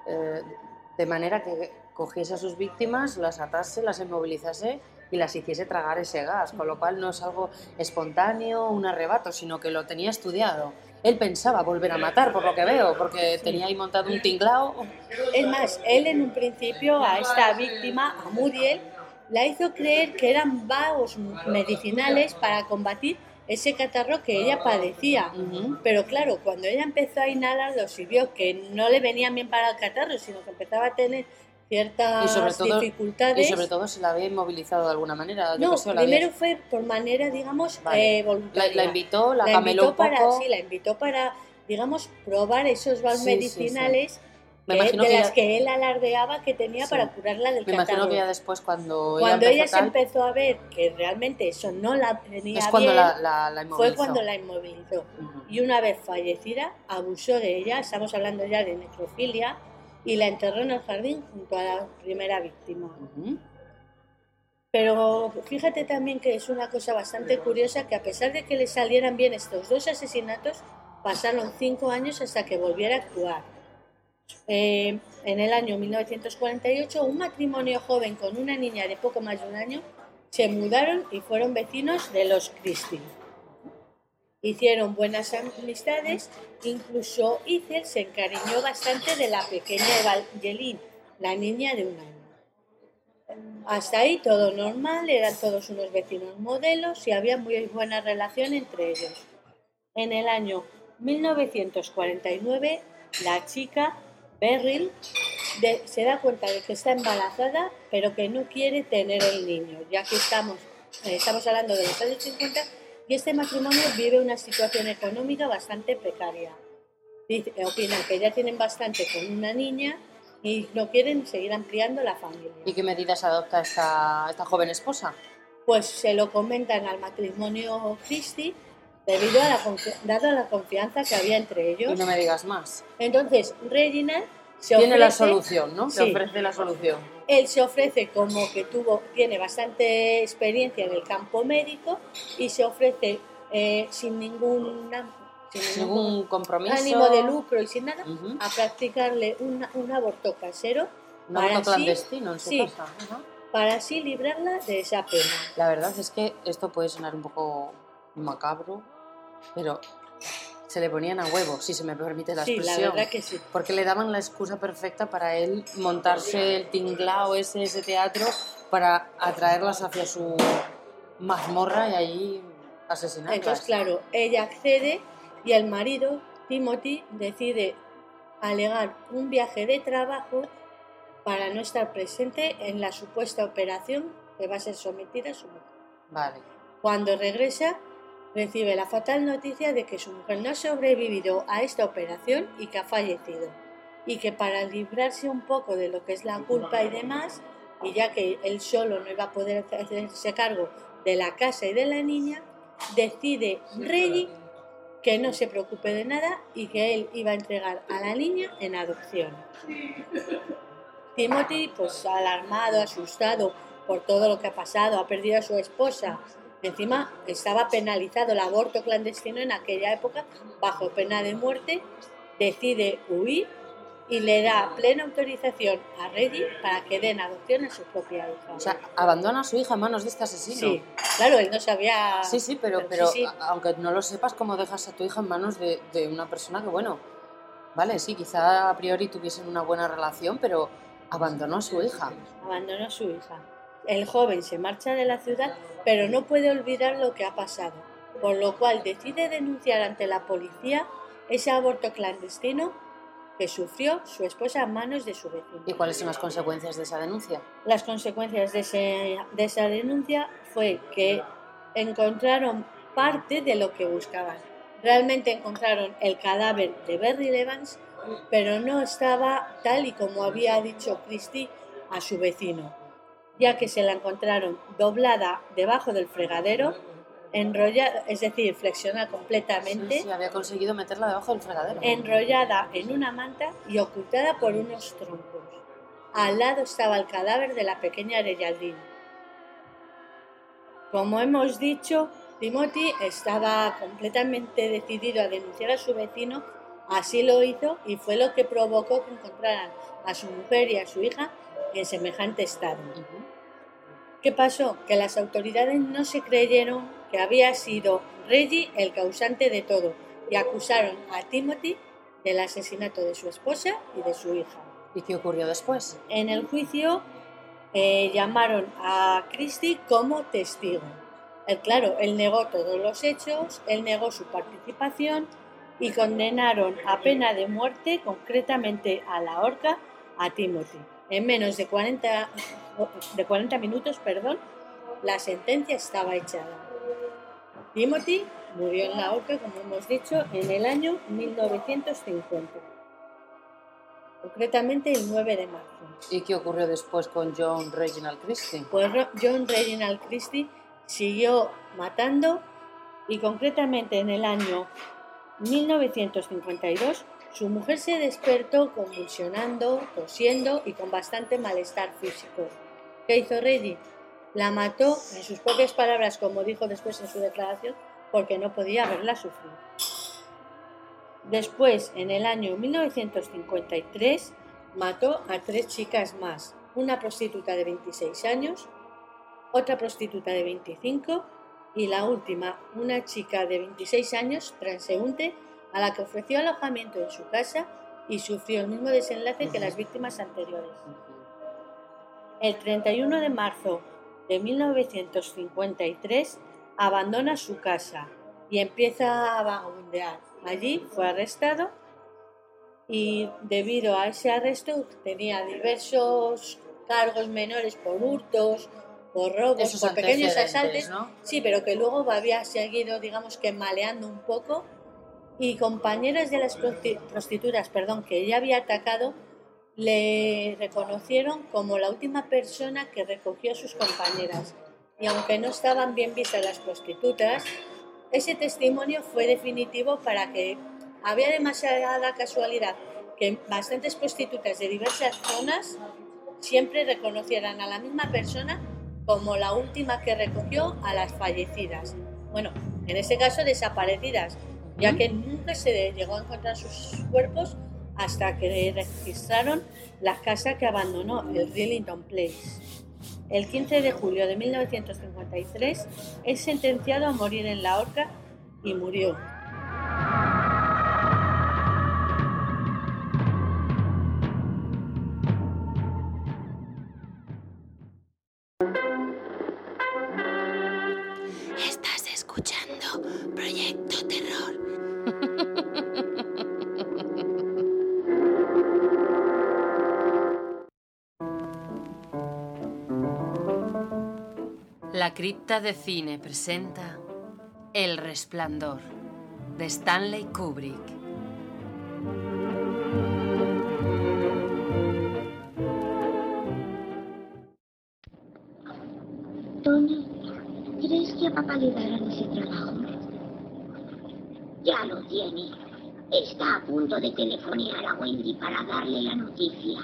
de manera que cogiese a sus víctimas, las atase, las inmovilizase y las hiciese tragar ese gas, con lo cual no es algo espontáneo, un arrebato, sino que lo tenía estudiado. Él pensaba volver a matar, por lo que veo, porque tenía ahí montado un tinglao. Es más, él en un principio a esta víctima, a Muriel, la hizo creer que eran vagos medicinales para combatir ese catarro que ella padecía. Pero claro, cuando ella empezó a inhalarlos y vio que no le venían bien para el catarro, sino que empezaba a tener ciertas dificultades. Y sobre todo se la había inmovilizado de alguna manera. No, primero fue por manera, digamos, voluntaria. La invitó, la cameló un poco. Sí, la invitó para, digamos, probar esos vagos medicinales. Me imagino que las que él alardeaba que tenía para curarla del catarro. Me imagino que ya después cuando ella se empezó a ver que realmente eso no la tenía es cuando bien, la inmovilizó. fue cuando la inmovilizó. Y una vez fallecida, abusó de ella, estamos hablando ya de necrofilia, y la enterró en el jardín junto a la primera víctima. Pero fíjate también que es una cosa bastante curiosa, que a pesar de que le salieran bien estos dos asesinatos, pasaron 5 años hasta que volviera a actuar. En el año 1948, un matrimonio joven con una niña de poco más de un año se mudaron y fueron vecinos de los Christie. Hicieron buenas amistades, incluso Ethel se encariñó bastante de la pequeña Evangeline, la niña de un año. Hasta ahí todo normal, eran todos unos vecinos modelos y había muy buena relación entre ellos. En el año 1949, la chica Beryl se da cuenta de que está embarazada, pero que no quiere tener el niño, ya que estamos hablando de los años 50 y este matrimonio vive una situación económica bastante precaria. Opinan que ya tienen bastante con una niña y no quieren seguir ampliando la familia. ¿Y qué medidas adopta esta joven esposa? Pues se lo comentan al matrimonio Christie, debido a la confianza que había entre ellos. Y no me digas más. Entonces, Reginald tiene la solución, ¿no? Se ofrece la solución. Él se ofrece como que tiene bastante experiencia en el campo médico y se ofrece sin ningún compromiso, ánimo de lucro y sin nada, a practicarle un aborto casero. Un aborto clandestino en su casa. Para así librarla de esa pena. La verdad es que esto puede sonar un poco macabro, pero se le ponían a huevo, si se me permite la expresión. Sí, la verdad que sí. Porque le daban la excusa perfecta para él montarse el tinglao ese teatro para atraerlas hacia su mazmorra y ahí asesinarlas. Entonces, claro, ella accede y el marido, Timothy, decide alegar un viaje de trabajo para no estar presente en la supuesta operación que va a ser sometida a su mujer. Vale. Cuando regresa, recibe la fatal noticia de que su mujer no ha sobrevivido a esta operación y que ha fallecido. Y que para librarse un poco de lo que es la culpa y demás, y ya que él solo no iba a poder hacerse cargo de la casa y de la niña, decide Reggie que no se preocupe de nada y que él iba a entregar a la niña en adopción. Timothy, pues alarmado, asustado por todo lo que ha pasado, ha perdido a su esposa. Encima estaba penalizado el aborto clandestino en aquella época, bajo pena de muerte, decide huir y le da plena autorización a Reggie para que den adopción a su propia hija. O sea, abandona a su hija en manos de este asesino. Sí, claro, él no sabía... Sí, pero aunque no lo sepas, ¿cómo dejas a tu hija en manos de una persona que, bueno, vale, sí, quizá a priori tuviesen una buena relación, pero abandonó a su hija? Abandonó a su hija. El joven se marcha de la ciudad, pero no puede olvidar lo que ha pasado, por lo cual decide denunciar ante la policía ese aborto clandestino que sufrió su esposa a manos de su vecino. ¿Y cuáles son las consecuencias de esa denuncia? Las consecuencias de esa denuncia fue que encontraron parte de lo que buscaban. Realmente encontraron el cadáver de Beryl Evans, pero no estaba tal y como había dicho Christie a su vecino, ya que se la encontraron doblada debajo del fregadero, enrollada, es decir, flexionada completamente. Sí, había conseguido meterla debajo del fregadero. Enrollada en una manta y ocultada por unos troncos. Al lado estaba el cadáver de la pequeña Geraldine. Como hemos dicho, Timothy estaba completamente decidido a denunciar a su vecino, así lo hizo y fue lo que provocó que encontraran a su mujer y a su hija en semejante estado. ¿Qué pasó? Que las autoridades no se creyeron que había sido Reggie el causante de todo, y acusaron a Timothy del asesinato de su esposa y de su hija. ¿Y qué ocurrió después? En el juicio llamaron a Christie como testigo. Claro, él negó todos los hechos, él negó su participación y condenaron a pena de muerte, concretamente a la horca, a Timothy. En menos de 40 minutos, la sentencia estaba echada. Timothy murió en la horca, como hemos dicho, en el año 1950. Concretamente el 9 de marzo. ¿Y qué ocurrió después con John Reginald Christie? Pues John Reginald Christie siguió matando y concretamente en el año 1952 su mujer se despertó convulsionando, tosiendo y con bastante malestar físico. ¿Qué hizo Reddy? La mató, en sus propias palabras, como dijo después en su declaración, porque no podía verla sufrir. Después, en el año 1953, mató a 3 chicas más, una prostituta de 26 años, otra prostituta de 25 y la última, una chica de 26 años, transeúnte, a la que ofreció alojamiento en su casa y sufrió el mismo desenlace que las víctimas anteriores. El 31 de marzo de 1953 abandona su casa y empieza a vagabundear. Allí fue arrestado y debido a ese arresto tenía diversos cargos menores por hurtos, por robos, Esos por pequeños antecedentes, asaltos, ¿no? sí, pero que luego había seguido, digamos que maleando un poco, y compañeras de las prostitutas, que ella había atacado, le reconocieron como la última persona que recogió a sus compañeras. Y aunque no estaban bien vistas las prostitutas, ese testimonio fue definitivo para que había demasiada casualidad que bastantes prostitutas de diversas zonas siempre reconocieran a la misma persona como la última que recogió a las fallecidas. Bueno, en este caso desaparecidas, ya que nunca se llegó a encontrar sus cuerpos hasta que registraron la casa que abandonó, el Rillington Place. El 15 de julio de 1953 es sentenciado a morir en la horca y murió. Estás escuchando Proyecto Terror. La Cripta de Cine presenta El Resplandor, de Stanley Kubrick. Tony, ¿crees que a papá le darán ese trabajo? Ya lo tiene. Está a punto de telefonear a Wendy para darle la noticia.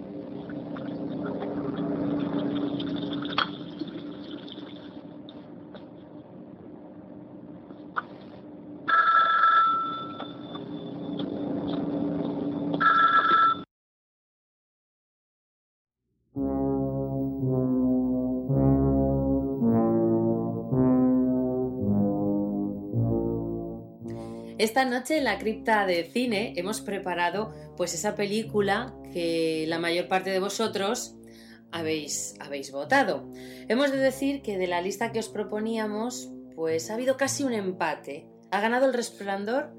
Esta noche en la Cripta de Cine hemos preparado pues esa película que la mayor parte de vosotros habéis votado. Hemos de decir que de la lista que os proponíamos pues ha habido casi un empate. Ha ganado El Resplandor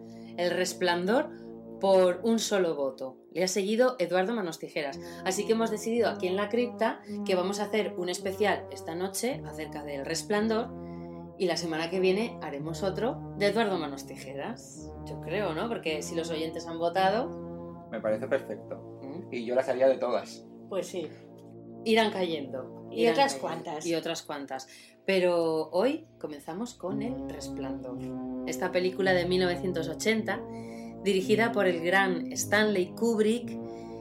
por un solo voto. Le ha seguido Eduardo Manos Tijeras. Así que hemos decidido aquí en la Cripta que vamos a hacer un especial esta noche acerca del Resplandor. Y la semana que viene haremos otro de Eduardo Manos Tijeras. Yo creo, ¿no? Porque si los oyentes han votado... Me parece perfecto. Y yo las haría de todas. Pues sí. Irán cayendo. Y otras cuantas. Y otras cuantas. Pero hoy comenzamos con El Resplandor. Esta película de 1980, dirigida por el gran Stanley Kubrick.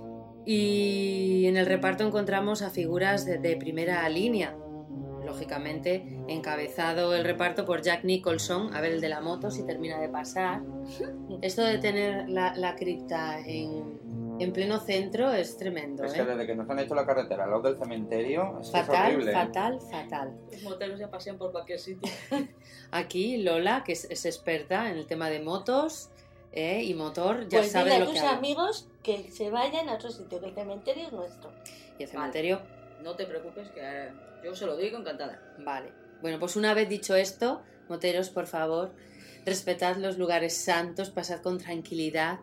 Y en el reparto encontramos a figuras de primera línea. Lógicamente, encabezado el reparto por Jack Nicholson, a ver el de la moto si termina de pasar. Esto de tener la cripta en en pleno centro es tremendo, Es que desde que nos han hecho la carretera al lado del cementerio, es que es Fatal, horrible. fatal. Los moteros ya pasean por cualquier sitio. Aquí Lola, que es experta en el tema de motos y motor, ya Pues sabe dile de a lo que tus habla. amigos que se vayan a otro sitio, que el cementerio es nuestro. Y el cementerio, No te preocupes, que yo se lo digo encantada. vale. Bueno, pues una vez dicho esto, moteros, por favor, respetad los lugares santos, pasad con tranquilidad,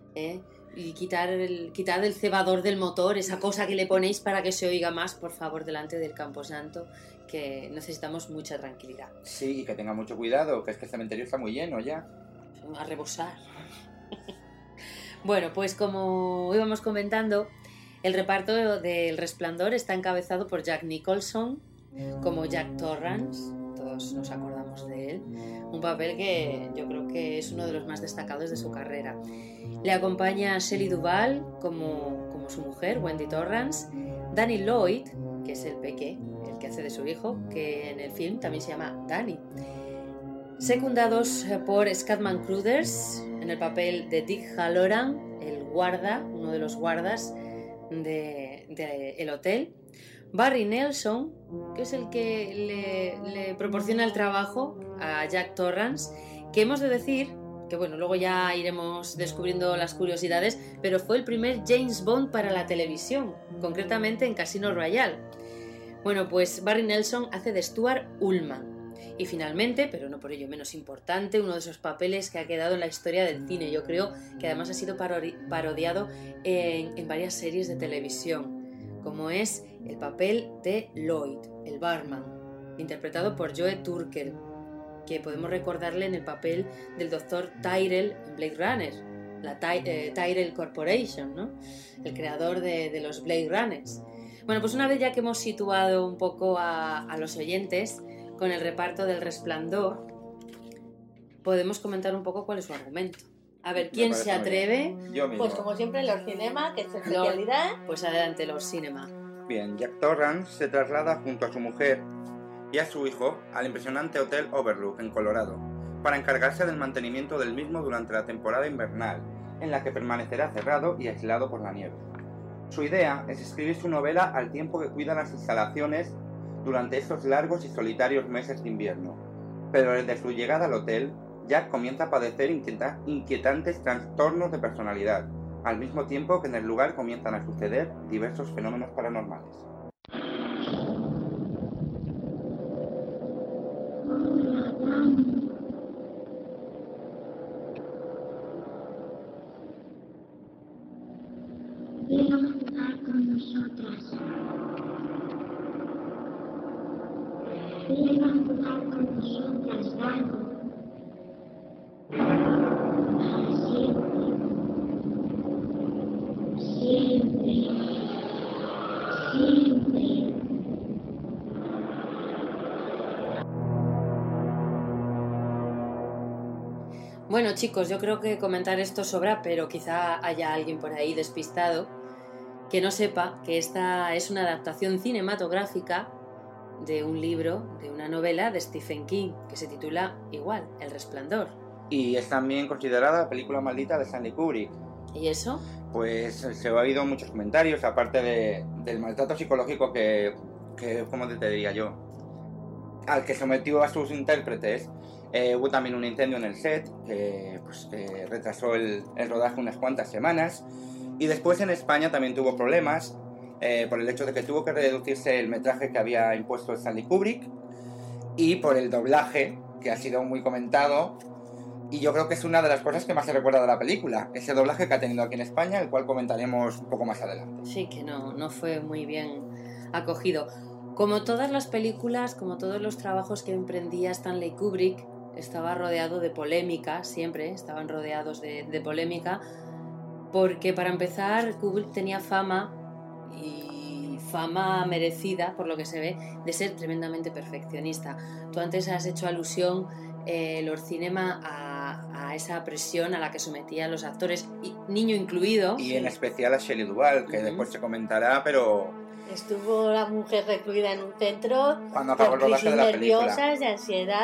y quitad el cebador del motor, esa cosa que le ponéis para que se oiga más, por favor, delante del camposanto, que necesitamos mucha tranquilidad. Sí, y que tenga mucho cuidado, que es que el cementerio está muy lleno ya. A rebosar. Bueno, pues como íbamos comentando, el reparto del Resplandor está encabezado por Jack Nicholson como Jack Torrance, todos nos acordamos de él, un papel que yo creo que es uno de los más destacados de su carrera. Le acompaña Shelley Duvall como su mujer, Wendy Torrance, Danny Lloyd, que es el peque, el que hace de su hijo, que en el film también se llama Danny. Secundados por Scatman Crothers en el papel de Dick Halloran, el guarda, uno de los guardas del hotel. Barry Nelson, que es el que le proporciona el trabajo a Jack Torrance, que hemos de decir que, bueno, luego ya iremos descubriendo las curiosidades, pero fue el primer James Bond para la televisión, concretamente en Casino Royale. Bueno, pues Barry Nelson hace de Stuart Ullman. Y finalmente, pero no por ello menos importante, uno de esos papeles que ha quedado en la historia del cine. Yo creo que además ha sido parodiado en varias series de televisión, como es el papel de Lloyd, el barman, interpretado por Joe Turkel, que podemos recordarle en el papel del Dr. Tyrell en Blade Runner, la Tyrell Corporation, ¿no? El creador de los Blade Runners. Bueno, pues una vez ya que hemos situado un poco a los oyentes con el reparto del Resplandor, podemos comentar un poco cuál es su argumento. A ver, ¿quién se atreve? Yo mismo. Pues como siempre, Lord Cinema, que es su especialidad. Pues adelante, Lord Cinema. Bien, Jack Torrance se traslada junto a su mujer y a su hijo al impresionante Hotel Overlook en Colorado para encargarse del mantenimiento del mismo durante la temporada invernal, en la que permanecerá cerrado y aislado por la nieve. Su idea es escribir su novela al tiempo que cuida las instalaciones durante estos largos y solitarios meses de invierno, pero desde su llegada al hotel, Jack comienza a padecer inquietantes trastornos de personalidad, al mismo tiempo que en el lugar comienzan a suceder diversos fenómenos paranormales. Ven a jugar con nosotras. Ven a jugar con nosotras, Dago. Para siempre. Siempre. Siempre. Bueno, chicos, yo creo que comentar esto sobra, pero quizá haya alguien por ahí despistado que no sepa que esta es una adaptación cinematográfica de un libro, de una novela de Stephen King, que se titula igual, El Resplandor. Y es también considerada la película maldita de Stanley Kubrick. ¿Y eso? Pues se ha oído muchos comentarios, aparte del maltrato psicológico que ¿cómo te diría yo? Al que sometió a sus intérpretes. Hubo también un incendio en el set que retrasó el rodaje unas cuantas semanas. Y después en España también tuvo problemas por el hecho de que tuvo que reducirse el metraje que había impuesto Stanley Kubrick y por el doblaje, que ha sido muy comentado. Y yo creo que es una de las cosas que más se recuerda de la película, ese doblaje que ha tenido aquí en España, el cual comentaremos un poco más adelante. Sí, que no fue muy bien acogido. Como todas las películas, como todos los trabajos que emprendía Stanley Kubrick, estaba rodeado de polémica, siempre estaban rodeados de polémica, porque para empezar Kubrick tenía fama, y fama merecida, por lo que se ve, de ser tremendamente perfeccionista. Tú antes has hecho alusión, Lord Cinema, a esa presión a la que sometía a los actores, niño incluido. Y en especial a Shelley Duvall, que después se comentará, pero... Estuvo la mujer recluida en un centro cuando acabó el con rodaje crisis de la película. nerviosas, de ansiedad,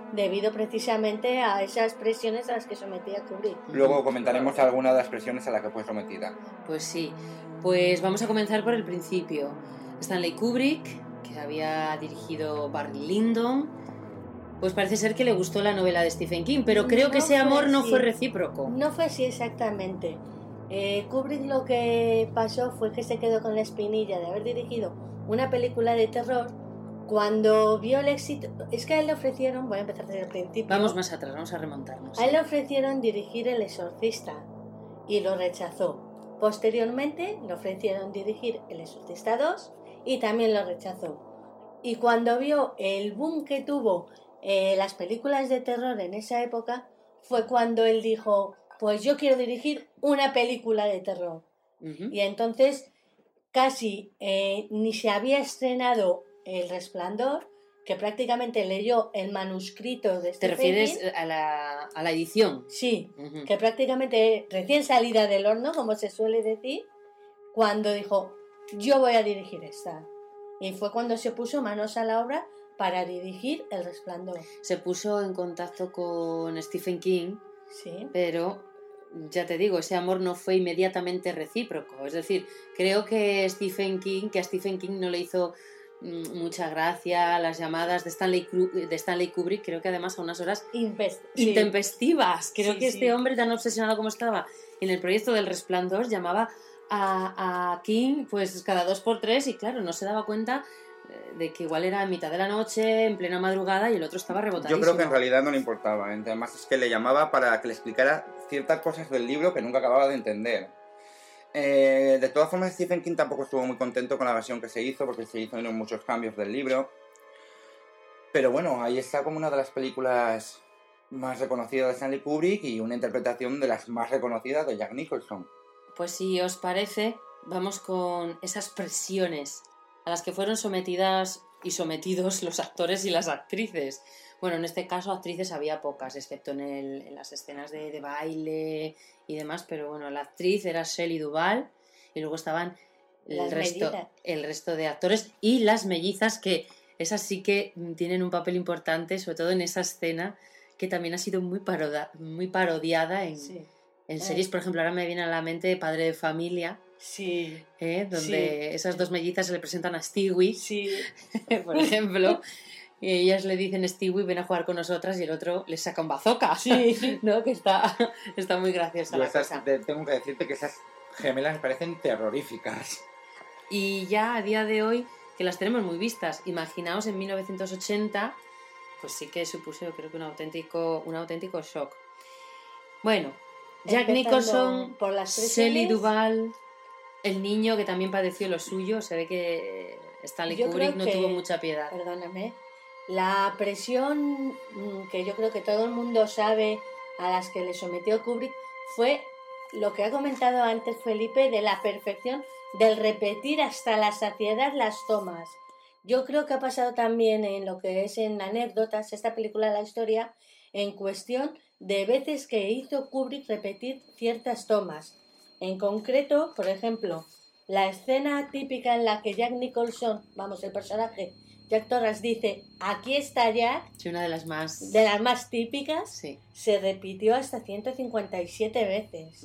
debido precisamente a esas presiones a las que sometía Kubrick. Luego comentaremos alguna de las presiones a las que fue sometida. Pues sí, pues vamos a comenzar por el principio. Stanley Kubrick, que había dirigido Barry Lyndon, pues parece ser que le gustó la novela de Stephen King, pero creo que ese amor no fue recíproco. No fue así exactamente. Kubrick lo que pasó fue que se quedó con la espinilla de haber dirigido una película de terror. Cuando vio el éxito, es que a él le ofrecieron, voy a empezar desde el principio. Vamos más atrás, vamos a remontarnos. A él le ofrecieron dirigir El Exorcista y lo rechazó. Posteriormente le ofrecieron dirigir El Exorcista 2 y también lo rechazó. Y cuando vio el boom que tuvo las películas de terror en esa época, fue cuando él dijo, pues yo quiero dirigir una película de terror. Y entonces casi ni se había estrenado El Resplandor, que prácticamente leyó el manuscrito de Stephen ¿Te refieres King. a la edición? Sí, que prácticamente recién salida del horno, como se suele decir, cuando dijo, yo voy a dirigir esta. Y fue cuando se puso manos a la obra para dirigir El Resplandor. Se puso en contacto con Stephen King, Sí. pero ya te digo, ese amor no fue inmediatamente recíproco. Es decir, creo que a Stephen King no le hizo mucha gracia las llamadas de Stanley Kubrick, creo que además a unas horas intempestivas. Creo que este hombre, tan obsesionado como estaba en el proyecto del Resplandor, llamaba a King pues cada 2x3 y claro, no se daba cuenta de que igual era a mitad de la noche, en plena madrugada, y el otro estaba rebotadísimo. Yo creo que en realidad no le importaba. Además es que le llamaba para que le explicara ciertas cosas del libro que nunca acababa de entender. De todas formas, Stephen King tampoco estuvo muy contento con la versión que se hizo, porque se hicieron muchos cambios del libro. Pero bueno, ahí está como una de las películas más reconocidas de Stanley Kubrick y una interpretación de las más reconocidas de Jack Nicholson. Pues si os parece, vamos con esas presiones a las que fueron sometidas y sometidos los actores y las actrices. Bueno, en este caso actrices había pocas, excepto en las escenas de baile y demás, pero bueno, la actriz era Shelley Duvall y luego estaban el resto de actores y las mellizas, que esas sí que tienen un papel importante, sobre todo en esa escena que también ha sido muy parodiada en series. Por ejemplo, ahora me viene a la mente Padre de Familia, donde esas dos mellizas se le presentan a Stewie, por ejemplo, y ellas le dicen, Stewie, ven a jugar con nosotras, y el otro les saca un bazooka, ¿no? Que está muy graciosa la cosa. Tengo que decirte que esas gemelas me parecen terroríficas. Y ya a día de hoy, que las tenemos muy vistas, imaginaos en 1980, pues sí que supuso, yo creo que un auténtico shock. Bueno, Jack Nicholson, por las Shelley Duvall, el niño que también padeció lo suyo. Se ve que Stanley Kubrick no tuvo mucha piedad. Perdóname, la presión que yo creo que todo el mundo sabe a las que le sometió Kubrick fue lo que ha comentado antes Felipe, de la perfección del repetir hasta la saciedad las tomas. Yo creo que ha pasado también en lo que es en anécdotas, esta película, la historia, en cuestión de veces que hizo Kubrick repetir ciertas tomas. En concreto, por ejemplo, la escena típica en la que Jack Nicholson, el personaje Jack Torrance dice, aquí está Jack, sí, una de las más típicas, sí, se repitió hasta 157 veces.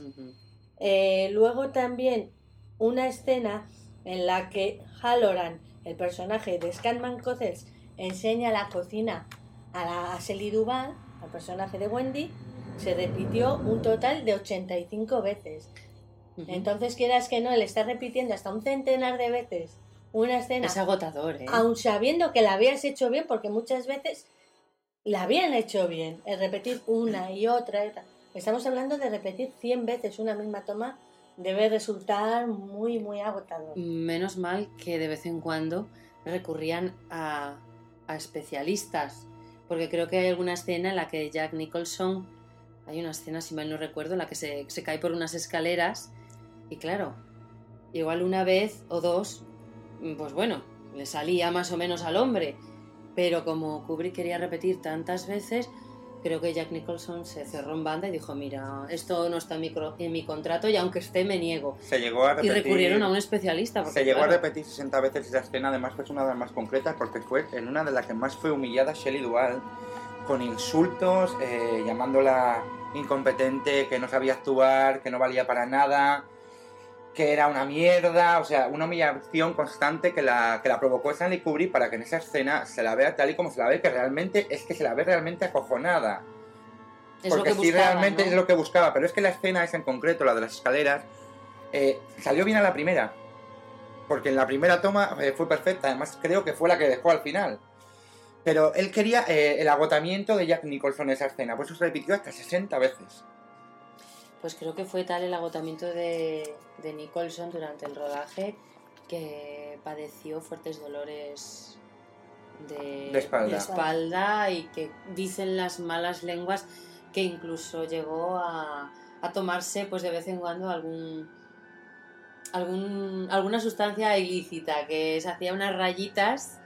Luego también una escena en la que Halloran, el personaje de Scatman Crothers, enseña la cocina a Shelley Duvall, al personaje de Wendy, se repitió un total de 85 veces. Entonces, quieras que no, él está repitiendo hasta un centenar de veces una escena. Es agotador, ¿eh? Aun sabiendo que la habías hecho bien, porque muchas veces la habían hecho bien. El repetir una y otra. Estamos hablando de repetir 100 veces una misma toma. Debe resultar muy, muy agotador. Menos mal que de vez en cuando recurrían a especialistas. Porque creo que hay alguna escena en la que Jack Nicholson, hay una escena, si mal no recuerdo, en la que se cae por unas escaleras. Y claro, igual una vez o dos, pues bueno, le salía más o menos al hombre. Pero como Kubrick quería repetir tantas veces, creo que Jack Nicholson se cerró en banda y dijo, mira, esto no está en mi contrato y aunque esté me niego. Se llegó a repetir, y recurrieron a un especialista. Porque, se llegó a repetir 60 veces esa escena, además fue una de las más concretas porque fue en una de las que más fue humillada Shelley Duvall, con insultos, llamándola incompetente, que no sabía actuar, que no valía para nada, que era una mierda, o sea, una humillación constante que la provocó Stanley Kubrick para que en esa escena se la vea tal y como se la ve, que realmente es que se la ve realmente acojonada. Es Porque lo que sí, buscaba, realmente ¿no? es lo que buscaba, pero es que la escena esa en concreto, la de las escaleras, salió bien a la primera, porque en la primera toma fue perfecta, además creo que fue la que dejó al final. Pero él quería el agotamiento de Jack Nicholson en esa escena, por eso se repitió hasta 60 veces. Pues creo que fue tal el agotamiento de Nicholson durante el rodaje que padeció fuertes dolores De espalda. espalda y que dicen las malas lenguas que incluso llegó a tomarse pues de vez en cuando alguna sustancia ilícita, que se hacía unas rayitas,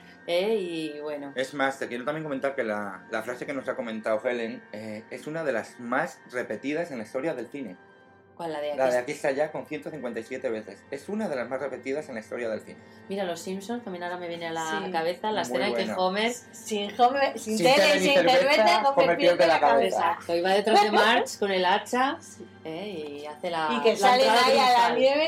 y bueno. Es más, te quiero también comentar que la frase que nos ha comentado Helen es una de las más repetidas en la historia del cine. ¿Cuál? La de aquí. La de Aquí está ya, con 157 veces. Es una de las más repetidas en la historia del cine. Mira, Los Simpsons, también ahora me viene a la Sí. cabeza la Muy escena en que buena. Homer... Sin Sin tele tele y ni sin cerveza, cerveza, Homer pierde la cabeza. Exacto, iba detrás de Marge con el hacha, y hace la... Y que la salen entrada ahí a la triunfal. nieve,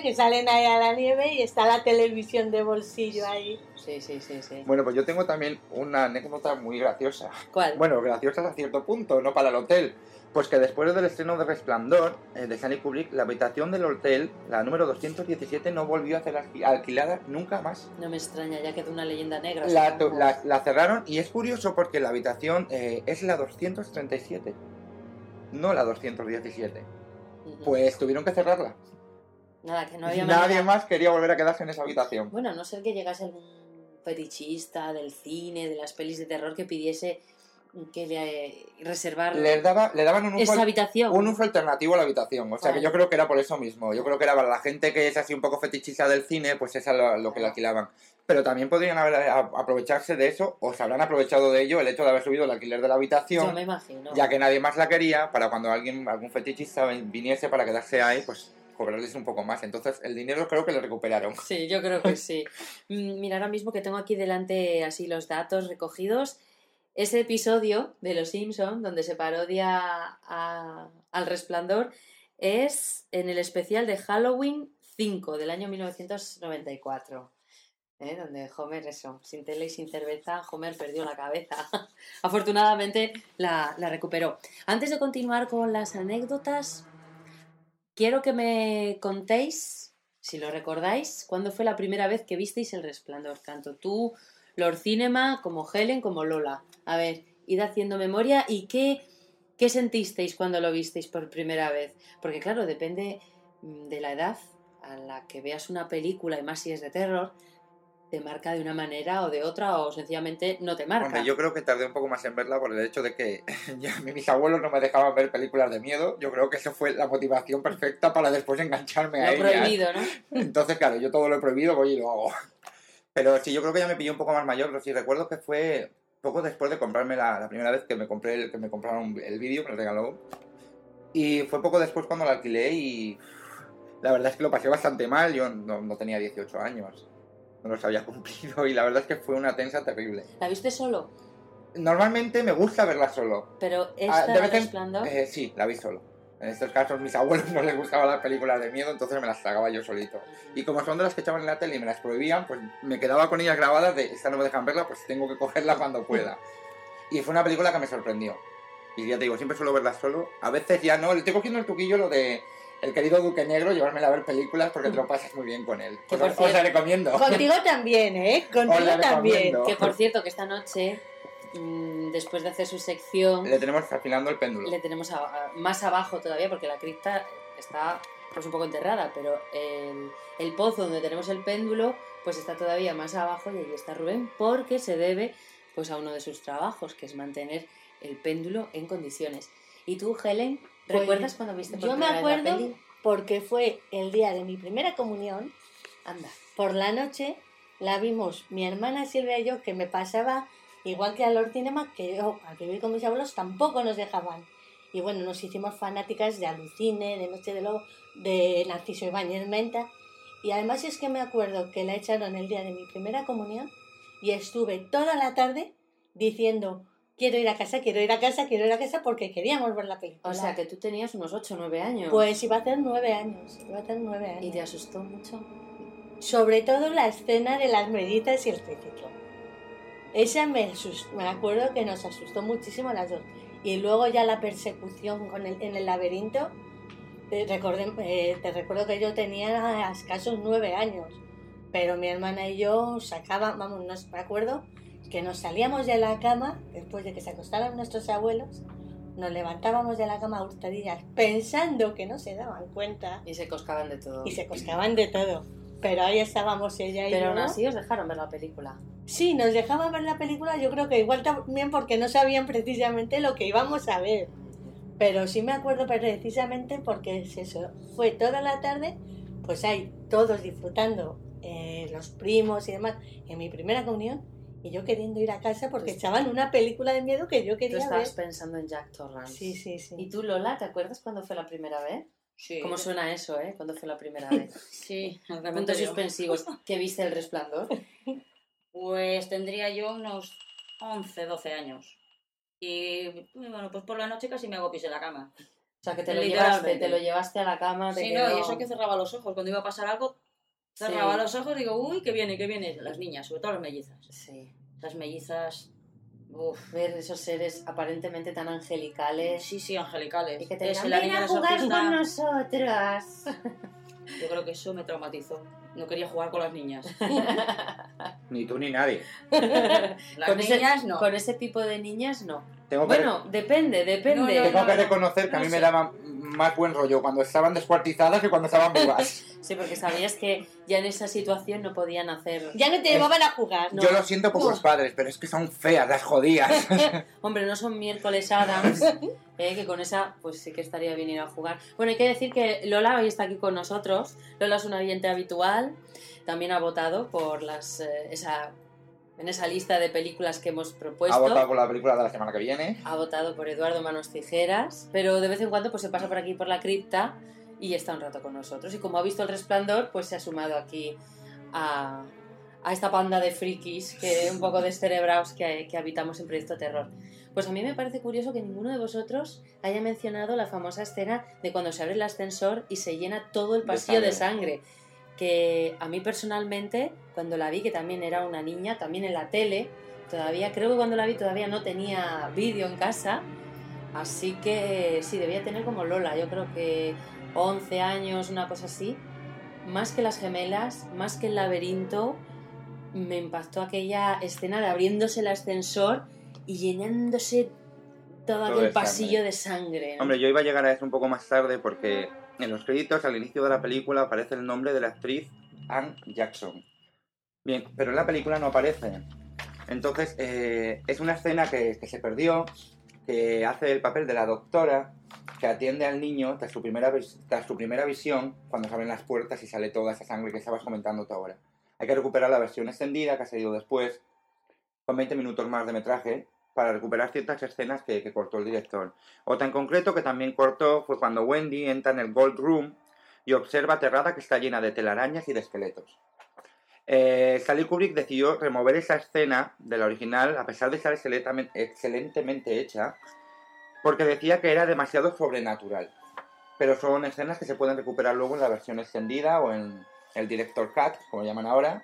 y está la televisión de bolsillo ahí. Sí, sí, sí, sí. Bueno, pues yo tengo también una anécdota muy graciosa. ¿Cuál? Bueno, graciosa hasta cierto punto, no para el hotel. Pues que después del estreno de Resplandor, de Stanley Kubrick, la habitación del hotel, la número 217, no volvió a ser alquilada nunca más. No me extraña, ya quedó una leyenda negra. La supongo. cerraron y es curioso porque la habitación es la 237, no la 217. Ujú. Pues tuvieron que cerrarla. Nada, que no había Nadie manera. más quería volver a quedarse en esa habitación. Bueno, a no ser que llegase algún fetichista del cine, de las pelis de terror, que pidiese que le reservar Le daban un uso, esa habitación. un uso alternativo a la habitación. O sea que Vale. yo creo que era por eso mismo. Yo creo que era para la gente que es así un poco fetichista del cine, pues esa es lo que le alquilaban. Pero también podrían aprovecharse de eso, o se habrán aprovechado de ello, el hecho de haber subido el alquiler de la Yo habitación, me imagino. ya que nadie más la quería, para cuando algún fetichista viniese para quedarse ahí, pues cobrarles un poco más. Entonces el dinero creo que lo recuperaron. Sí, yo creo que sí. Mira, ahora mismo que tengo aquí delante así los datos recogidos, ese episodio de Los Simpson donde se parodia al Resplandor es en el especial de Halloween 5 del año 1994. Donde Homer, eso, sin tele y sin cerveza, Homer perdió la cabeza. Afortunadamente la recuperó. Antes de continuar con las anécdotas, quiero que me contéis, si lo recordáis, cuándo fue la primera vez que visteis El Resplandor. Tanto tú, Lord Cinema, como Helen, como Lola. A ver, id haciendo memoria y qué sentisteis cuando lo visteis por primera vez. Porque claro, depende de la edad a la que veas una película, y más si es de terror, te marca de una manera o de otra, o sencillamente no te marca. Hombre, yo creo que tardé un poco más en verla por el hecho de que ya mis abuelos no me dejaban ver películas de miedo. Yo creo que eso fue la motivación perfecta para después engancharme a Lo ellas. prohibido, ¿no? Entonces, claro, yo todo lo he prohibido, voy y lo hago. Pero sí, yo creo que ya me pilló un poco más mayor, pero sí recuerdo que fue poco después de comprarme la primera vez que me compraron el vídeo, me lo regaló. Y fue poco después cuando lo alquilé y la verdad es que lo pasé bastante mal. Yo no tenía 18 años, no los había cumplido y la verdad es que fue una tensa terrible. ¿La viste solo? Normalmente me gusta verla solo. Pero esta De de vez en- Resplandor... sí, la vi solo. En estos casos mis abuelos no les gustaban las películas de miedo, entonces me las tragaba yo solito. Y como son de las que echaban en la tele y me las prohibían, pues me quedaba con ellas grabadas de esta no me dejan verla, pues tengo que cogerla cuando pueda. Y fue una película que me sorprendió. Y ya te digo, siempre suelo verla solo. A veces ya no, le estoy cogiendo el truquillo lo de el querido Duque Negro, llevármela a ver películas porque te lo pasas muy bien con él. Que Os por os la cierto- recomiendo. Contigo también, ¿eh? Os Contigo la también. recomiendo. Que por cierto, que esta noche, después de hacer su sección, Le tenemos afilando el péndulo. le tenemos más abajo todavía, porque la cripta está pues un poco enterrada, pero el pozo donde tenemos el péndulo pues está todavía más abajo, y ahí está Rubén, porque se debe pues a uno de sus trabajos, que es mantener el péndulo en condiciones. ¿Y tú, Helen, Pues, recuerdas cuando viste por Yo me primera vez la acuerdo peli? porque fue el día de mi primera comunión. Anda. Por la noche la vimos mi hermana Silvia y yo, que me pasaba igual que a Lord Cinema, que yo al vivir con mis abuelos tampoco nos dejaban. Y bueno, nos hicimos fanáticas de Alucine, de Noche de Lobo, de Narciso Ibáñez Menta. Y además es que me acuerdo que la echaron el día de mi primera comunión y estuve toda la tarde diciendo quiero ir a casa, quiero ir a casa, quiero ir a casa, porque queríamos ver la película. O sea, que tú tenías unos 8 o 9 años. Pues iba a tener 9 años, ¿Y te asustó mucho? Sobre todo la escena de las mellitas y el triciclo. Esa me acuerdo que nos asustó muchísimo a las dos. Y luego ya la persecución en el laberinto. Te recuerdo que yo tenía escasos 9 años. Pero mi hermana y yo me acuerdo que nos salíamos de la cama, después de que se acostaran nuestros abuelos, nos levantábamos de la cama a hurtadillas, pensando que no se daban cuenta. Y se coscaban de todo. Pero ahí estábamos ella y yo. Pero aún así os dejaron ver la película. Sí, nos dejaban ver la película, yo creo que igual también porque no sabían precisamente lo que íbamos a ver. Pero sí me acuerdo precisamente porque es eso, fue toda la tarde, pues ahí todos disfrutando, los primos y demás, en mi primera comunión, y yo queriendo ir a casa porque echaban una película de miedo que yo quería ver. Tú estabas pensando en Jack Torrance. Sí. ¿Y tú, Lola, te acuerdas cuándo fue la primera vez? Sí. ¿Cómo suena eso, ¿Cuándo fue la primera vez? Sí, Puntos suspensivos. ¿Qué viste El Resplandor? Pues tendría yo unos 11, 12 años. Y bueno, pues por la noche casi me hago pis en la cama. O sea, que te lo llevaste a la cama. Sí, no, y eso que cerraba los ojos. Cuando iba a pasar algo, cerraba los ojos y digo, uy, que viene. Las niñas, sobre todo las mellizas. Sí. Las mellizas... Uf. Ver esos seres aparentemente tan angelicales. Sí, angelicales. Y que te digan, la ven niña a jugar exorcista. con nosotras. Yo creo que eso me traumatizó. No quería jugar con las niñas. Ni tú ni nadie. Las niñas no. Con ese tipo de niñas no. Tengo Depende. que reconocer que a mí me daba más buen rollo cuando estaban descuartizadas que cuando estaban vivas. Sí, porque sabías que ya en esa situación no podían hacer... Ya no te llevaban a jugar. Yo lo siento por los padres, pero es que son feas las jodidas. Hombre, no son miércoles Adams, que con esa pues sí que estaría bien ir a jugar. Bueno, hay que decir que Lola hoy está aquí con nosotros. Lola es una oyente habitual, también ha votado por en esa lista de películas que hemos propuesto. Ha votado por la película de la semana que viene. Ha votado por Eduardo Manos Tijeras, pero de vez en cuando pues se pasa por aquí por la cripta y está un rato con nosotros. Y como ha visto El Resplandor, pues se ha sumado aquí a esta panda de frikis, un poco descerebrados que habitamos en Proyecto Terror. Pues a mí me parece curioso que ninguno de vosotros haya mencionado la famosa escena de cuando se abre el ascensor y se llena todo el pasillo de sangre. Que a mí personalmente, cuando la vi, que también era una niña, también en la tele, creo que cuando la vi todavía no tenía vídeo en casa, así que sí, debía tener como Lola, yo creo que 11 años, una cosa así. Más que las gemelas, más que el laberinto, me impactó aquella escena de abriéndose el ascensor y llenándose todo aquel pasillo de sangre, ¿no? Hombre, yo iba a llegar a eso un poco más tarde porque en los créditos, al inicio de la película, aparece el nombre de la actriz Anne Jackson. Bien, pero en la película no aparece. Entonces, es una escena que se perdió, que hace el papel de la doctora que atiende al niño tras su primera visión, cuando se abren las puertas y sale toda esa sangre que estabas comentando tú ahora. Hay que recuperar la versión extendida que ha salido después, con 20 minutos más de metraje, para recuperar ciertas escenas que cortó el director. Otra en concreto que también cortó fue cuando Wendy entra en el Gold Room y observa aterrada que está llena de telarañas y de esqueletos. Stanley Kubrick decidió remover esa escena de la original, a pesar de estar excelentemente hecha, porque decía que era demasiado sobrenatural. Pero son escenas que se pueden recuperar luego en la versión extendida o en el Director Cut, como llaman ahora,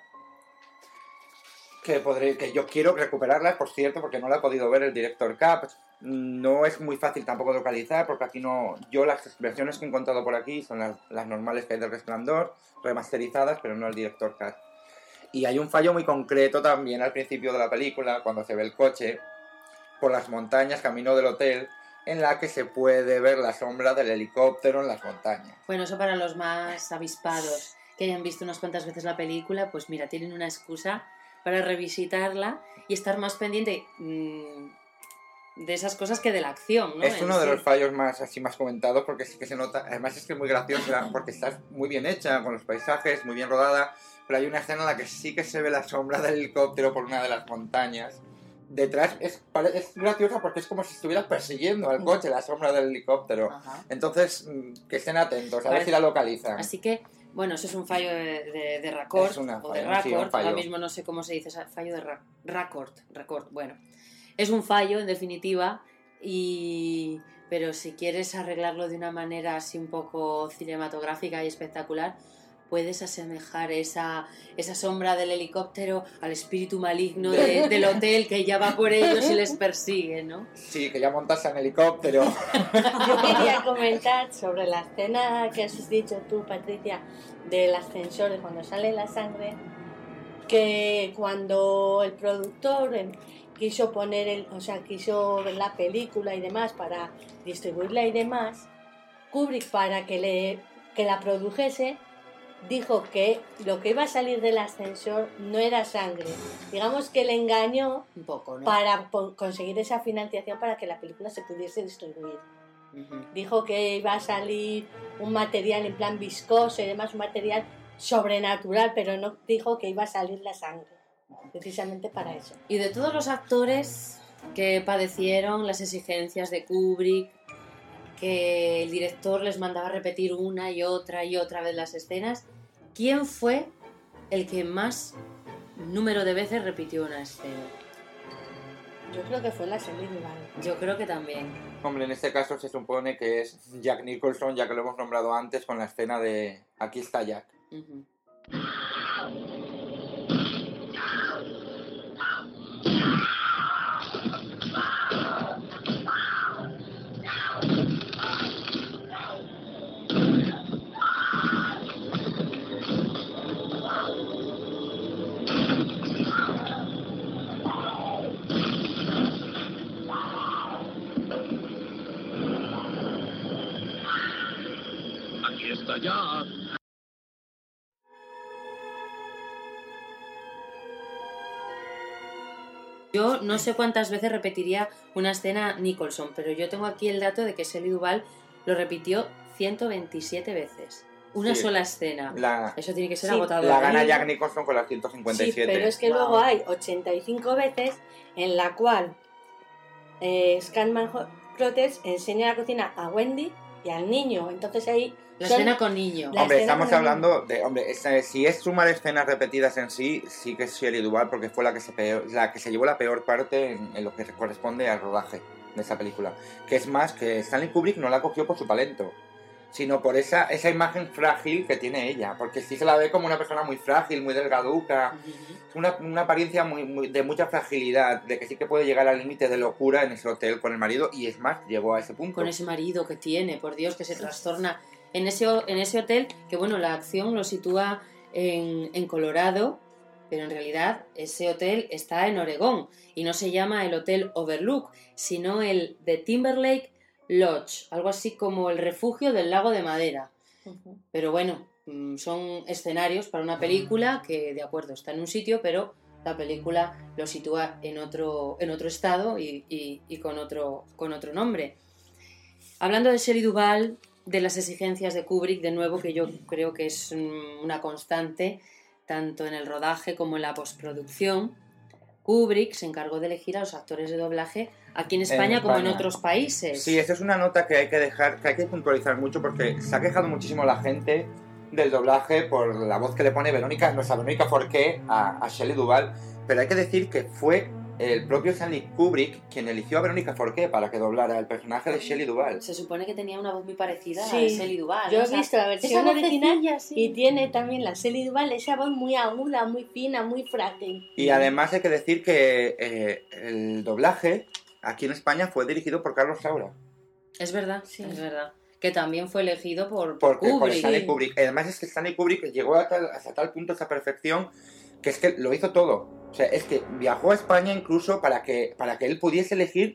que yo quiero recuperarlas, por cierto, porque no la he podido ver el Director Cut. No es muy fácil tampoco localizar, porque aquí no... Yo las versiones que he encontrado por aquí son las normales que hay del Resplandor, remasterizadas, pero no el Director Cut. Y hay un fallo muy concreto también al principio de la película, cuando se ve el coche por las montañas camino del hotel, en la que se puede ver la sombra del helicóptero en las montañas. Bueno, eso para los más avispados que hayan visto unas cuantas veces la película, pues mira, tienen una excusa para revisitarla y estar más pendiente de esas cosas que de la acción, ¿no? Es uno de los fallos más comentados, porque sí que se nota, además es que es muy graciosa, porque está muy bien hecha, con los paisajes, muy bien rodada, pero hay una escena en la que sí que se ve la sombra del helicóptero por una de las montañas. Detrás es graciosa porque es como si estuviera persiguiendo al coche la sombra del helicóptero. Ajá. Entonces, que estén atentos, a ver si la localizan. Así que, bueno, eso es un fallo de Raccord, Es una o de falla, sí, un Raccord, fallo. ahora mismo no sé cómo se dice, fallo de Raccord, bueno. es un fallo, en definitiva, pero si quieres arreglarlo de una manera así un poco cinematográfica y espectacular, puedes asemejar esa sombra del helicóptero al espíritu maligno del hotel que ya va por ellos y les persigue, ¿no? Sí, que ya montas en helicóptero. Yo quería comentar sobre la escena que has dicho tú, Patricia, del ascensor, de cuando sale la sangre, que cuando el productor quiso quiso ver la película y demás para distribuirla y demás, Kubrick, para que la produjese, dijo que lo que iba a salir del ascensor no era sangre. Digamos que le engañó un poco, ¿no? Para conseguir esa financiación para que la película se pudiese distribuir. Dijo que iba a salir un material en plan viscoso y demás, un material sobrenatural, pero no dijo que iba a salir la sangre, precisamente para eso. Y de todos los actores que padecieron las exigencias de Kubrick, que el director les mandaba repetir una y otra vez las escenas, ¿quién fue el que más número de veces repitió una escena? Yo creo que fue la Shelley Duvall. Yo creo que también. Hombre, en este caso se supone que es Jack Nicholson, ya que lo hemos nombrado antes con la escena de Aquí está Jack. Uh-huh. Aquí está ya. Yo no sé cuántas veces repetiría una escena Nicholson, pero yo tengo aquí el dato de que Shelley Duvall lo repitió 127 veces. Una sola escena. Eso tiene que ser agotador. La gana Jack Nicholson con las 157. Sí, pero es que luego hay 85 veces en la cual Scatman Crothers enseña la cocina a Wendy y al niño. Entonces ahí... La escena con niño. Hombre, estamos hablando de... Hombre, si es sumar escenas repetidas en sí, sí que es Shelley Duvall, porque fue la que se llevó la peor parte en lo que corresponde al rodaje de esa película. Que es más, que Stanley Kubrick no la cogió por su talento, sino por esa imagen frágil que tiene ella, porque sí se la ve como una persona muy frágil, muy delgaduca, una apariencia de mucha fragilidad, de que sí que puede llegar al límite de locura en ese hotel con el marido, y es más, llegó a ese punto. Con ese marido que tiene, por Dios, que se trastorna en ese hotel, que bueno, la acción lo sitúa en Colorado, pero en realidad ese hotel está en Oregón, y no se llama el Hotel Overlook, sino el The Timberlake Lodge, algo así como el refugio del lago de madera. Pero bueno, son escenarios para una película que, de acuerdo, está en un sitio, pero la película lo sitúa en otro estado y con otro nombre. Hablando de Shelley Duvall, de las exigencias de Kubrick, de nuevo, que yo creo que es una constante, tanto en el rodaje como en la postproducción, Kubrick se encargó de elegir a los actores de doblaje aquí en España como en otros países. Sí, esa es una nota que hay que puntualizar mucho, porque se ha quejado muchísimo la gente del doblaje por la voz que le pone nuestra Verónica Forqué a Shelley Duvall, pero hay que decir que fue el propio Stanley Kubrick quien eligió a Verónica Forqué para que doblara el personaje de Shelley Duvall. Se supone que tenía una voz muy parecida Sí, a Shelley Duvall. yo ¿no? he visto la versión esa original vocecilla, sí. y tiene también la Shelley Duvall esa voz muy aguda, muy fina, muy frágil. Y además hay que decir que el doblaje aquí en España fue dirigido por Carlos Saura. Es verdad, es verdad. Que también fue elegido por Por Kubrick. Stanley Kubrick. Además es que Stanley Kubrick llegó hasta tal punto, esa perfección, que es que lo hizo todo. O sea, es que viajó a España incluso para que él pudiese elegir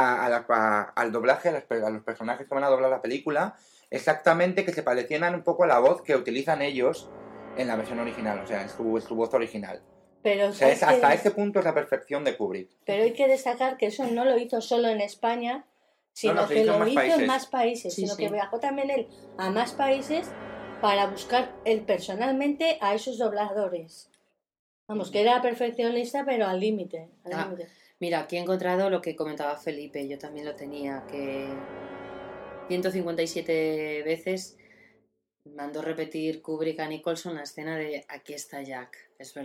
al doblaje, a los personajes que van a doblar la película, exactamente que se parecieran un poco a la voz que utilizan ellos en la versión original, o sea, en su voz original. Pero o sea, hasta ese punto es la perfección de Kubrick. Pero hay que destacar que eso no lo hizo solo en España, sino que lo hizo en más países, Sí, sino sí. que viajó también él a más países para buscar él personalmente a esos dobladores. Vamos, que era perfeccionista, pero al límite. Mira, aquí he encontrado lo que comentaba Felipe, yo también lo tenía, que 157 veces mandó repetir Kubrick a Nicholson la escena de Aquí está Jack, es verdad.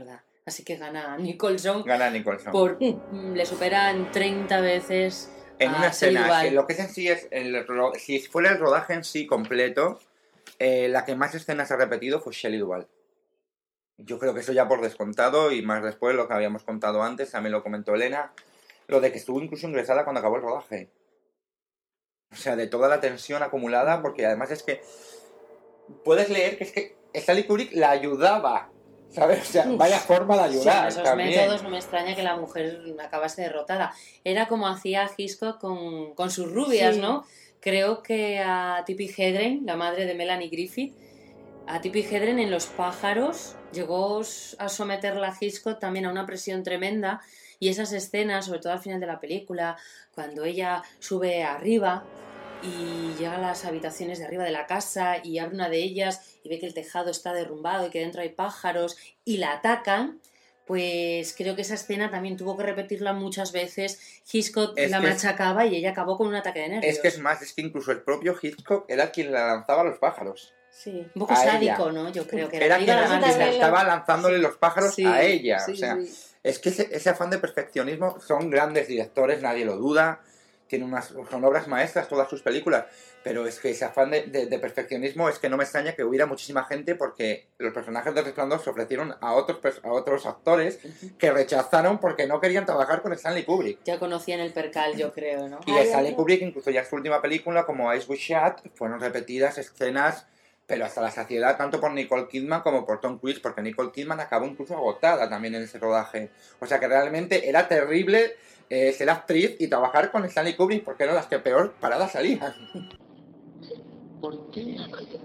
Así que gana Nicholson. Gana Nicholson. Le superan 30 veces En a una Shelley escena, Duvall. lo que es en sí es, si fuera el rodaje en sí completo, la que más escenas ha repetido fue Shelley Duvall. Yo creo que eso ya por descontado, y más después lo que habíamos contado antes, también lo comentó Elena, lo de que estuvo incluso ingresada cuando acabó el rodaje. O sea, de toda la tensión acumulada, porque además es que puedes leer que es que Stanley Kubrick la ayudaba, ¿sabes? O sea, vaya forma de Sí, ayudar esos también. métodos no me extraña que la mujer acabase derrotada. Era como hacía Hitchcock con sus rubias, Sí. ¿no? Creo que a Tippi Hedren, la madre de Melanie Griffith, a Tippi Hedren en Los pájaros llegó a someterla a Hitchcock también a una presión tremenda, y esas escenas, sobre todo al final de la película, cuando ella sube arriba y llega a las habitaciones de arriba de la casa y abre una de ellas y ve que el tejado está derrumbado y que dentro hay pájaros y la atacan, pues creo que esa escena también tuvo que repetirla muchas veces. Hitchcock Es la que es- machacaba y ella acabó con un ataque de nervios. Es que es más, es que incluso el propio Hitchcock era quien la lanzaba a los pájaros. Sí. Un poco a sádico, ella. ¿no? Yo creo que Era la quien, amiga de la quien madre. estaba lanzándole los pájaros Sí, a ella. sí, O sea, sí. es que ese afán de perfeccionismo, son grandes directores, nadie lo duda, son obras maestras todas sus películas, pero es que ese afán de perfeccionismo es que no me extraña que hubiera muchísima gente, porque los personajes de Resplandor se ofrecieron a otros actores que rechazaron porque no querían trabajar con Stanley Kubrick. Ya conocían el percal, yo creo, ¿no? Y Stanley Kubrick, incluso ya en su última película, como Eyes Wide Shut, fueron repetidas escenas, pero hasta la saciedad, tanto por Nicole Kidman como por Tom Cruise, porque Nicole Kidman acabó incluso agotada también en ese rodaje. O sea que realmente era terrible ser actriz y trabajar con Stanley Kubrick, porque eran las que peor paradas salían. ¿Por qué?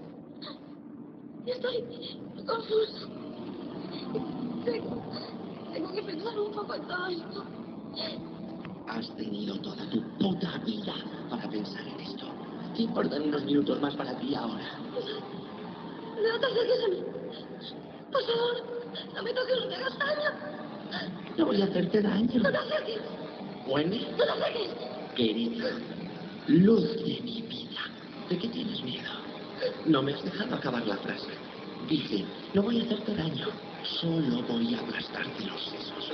Estoy confusa. Tengo que pensar un poco en todo esto. Has tenido toda tu puta vida para pensar en esto. ¿Te importan unos minutos más para ti ahora? No te acerques a mí. Por favor, no me toques, no me hagas daño. No voy a hacerte daño. No te acerques. Wendy, No te acerques. querida, luz de mi vida. ¿De qué tienes miedo? No me has dejado acabar la frase. Dije, no voy a hacerte daño. Solo voy a aplastarte los sesos.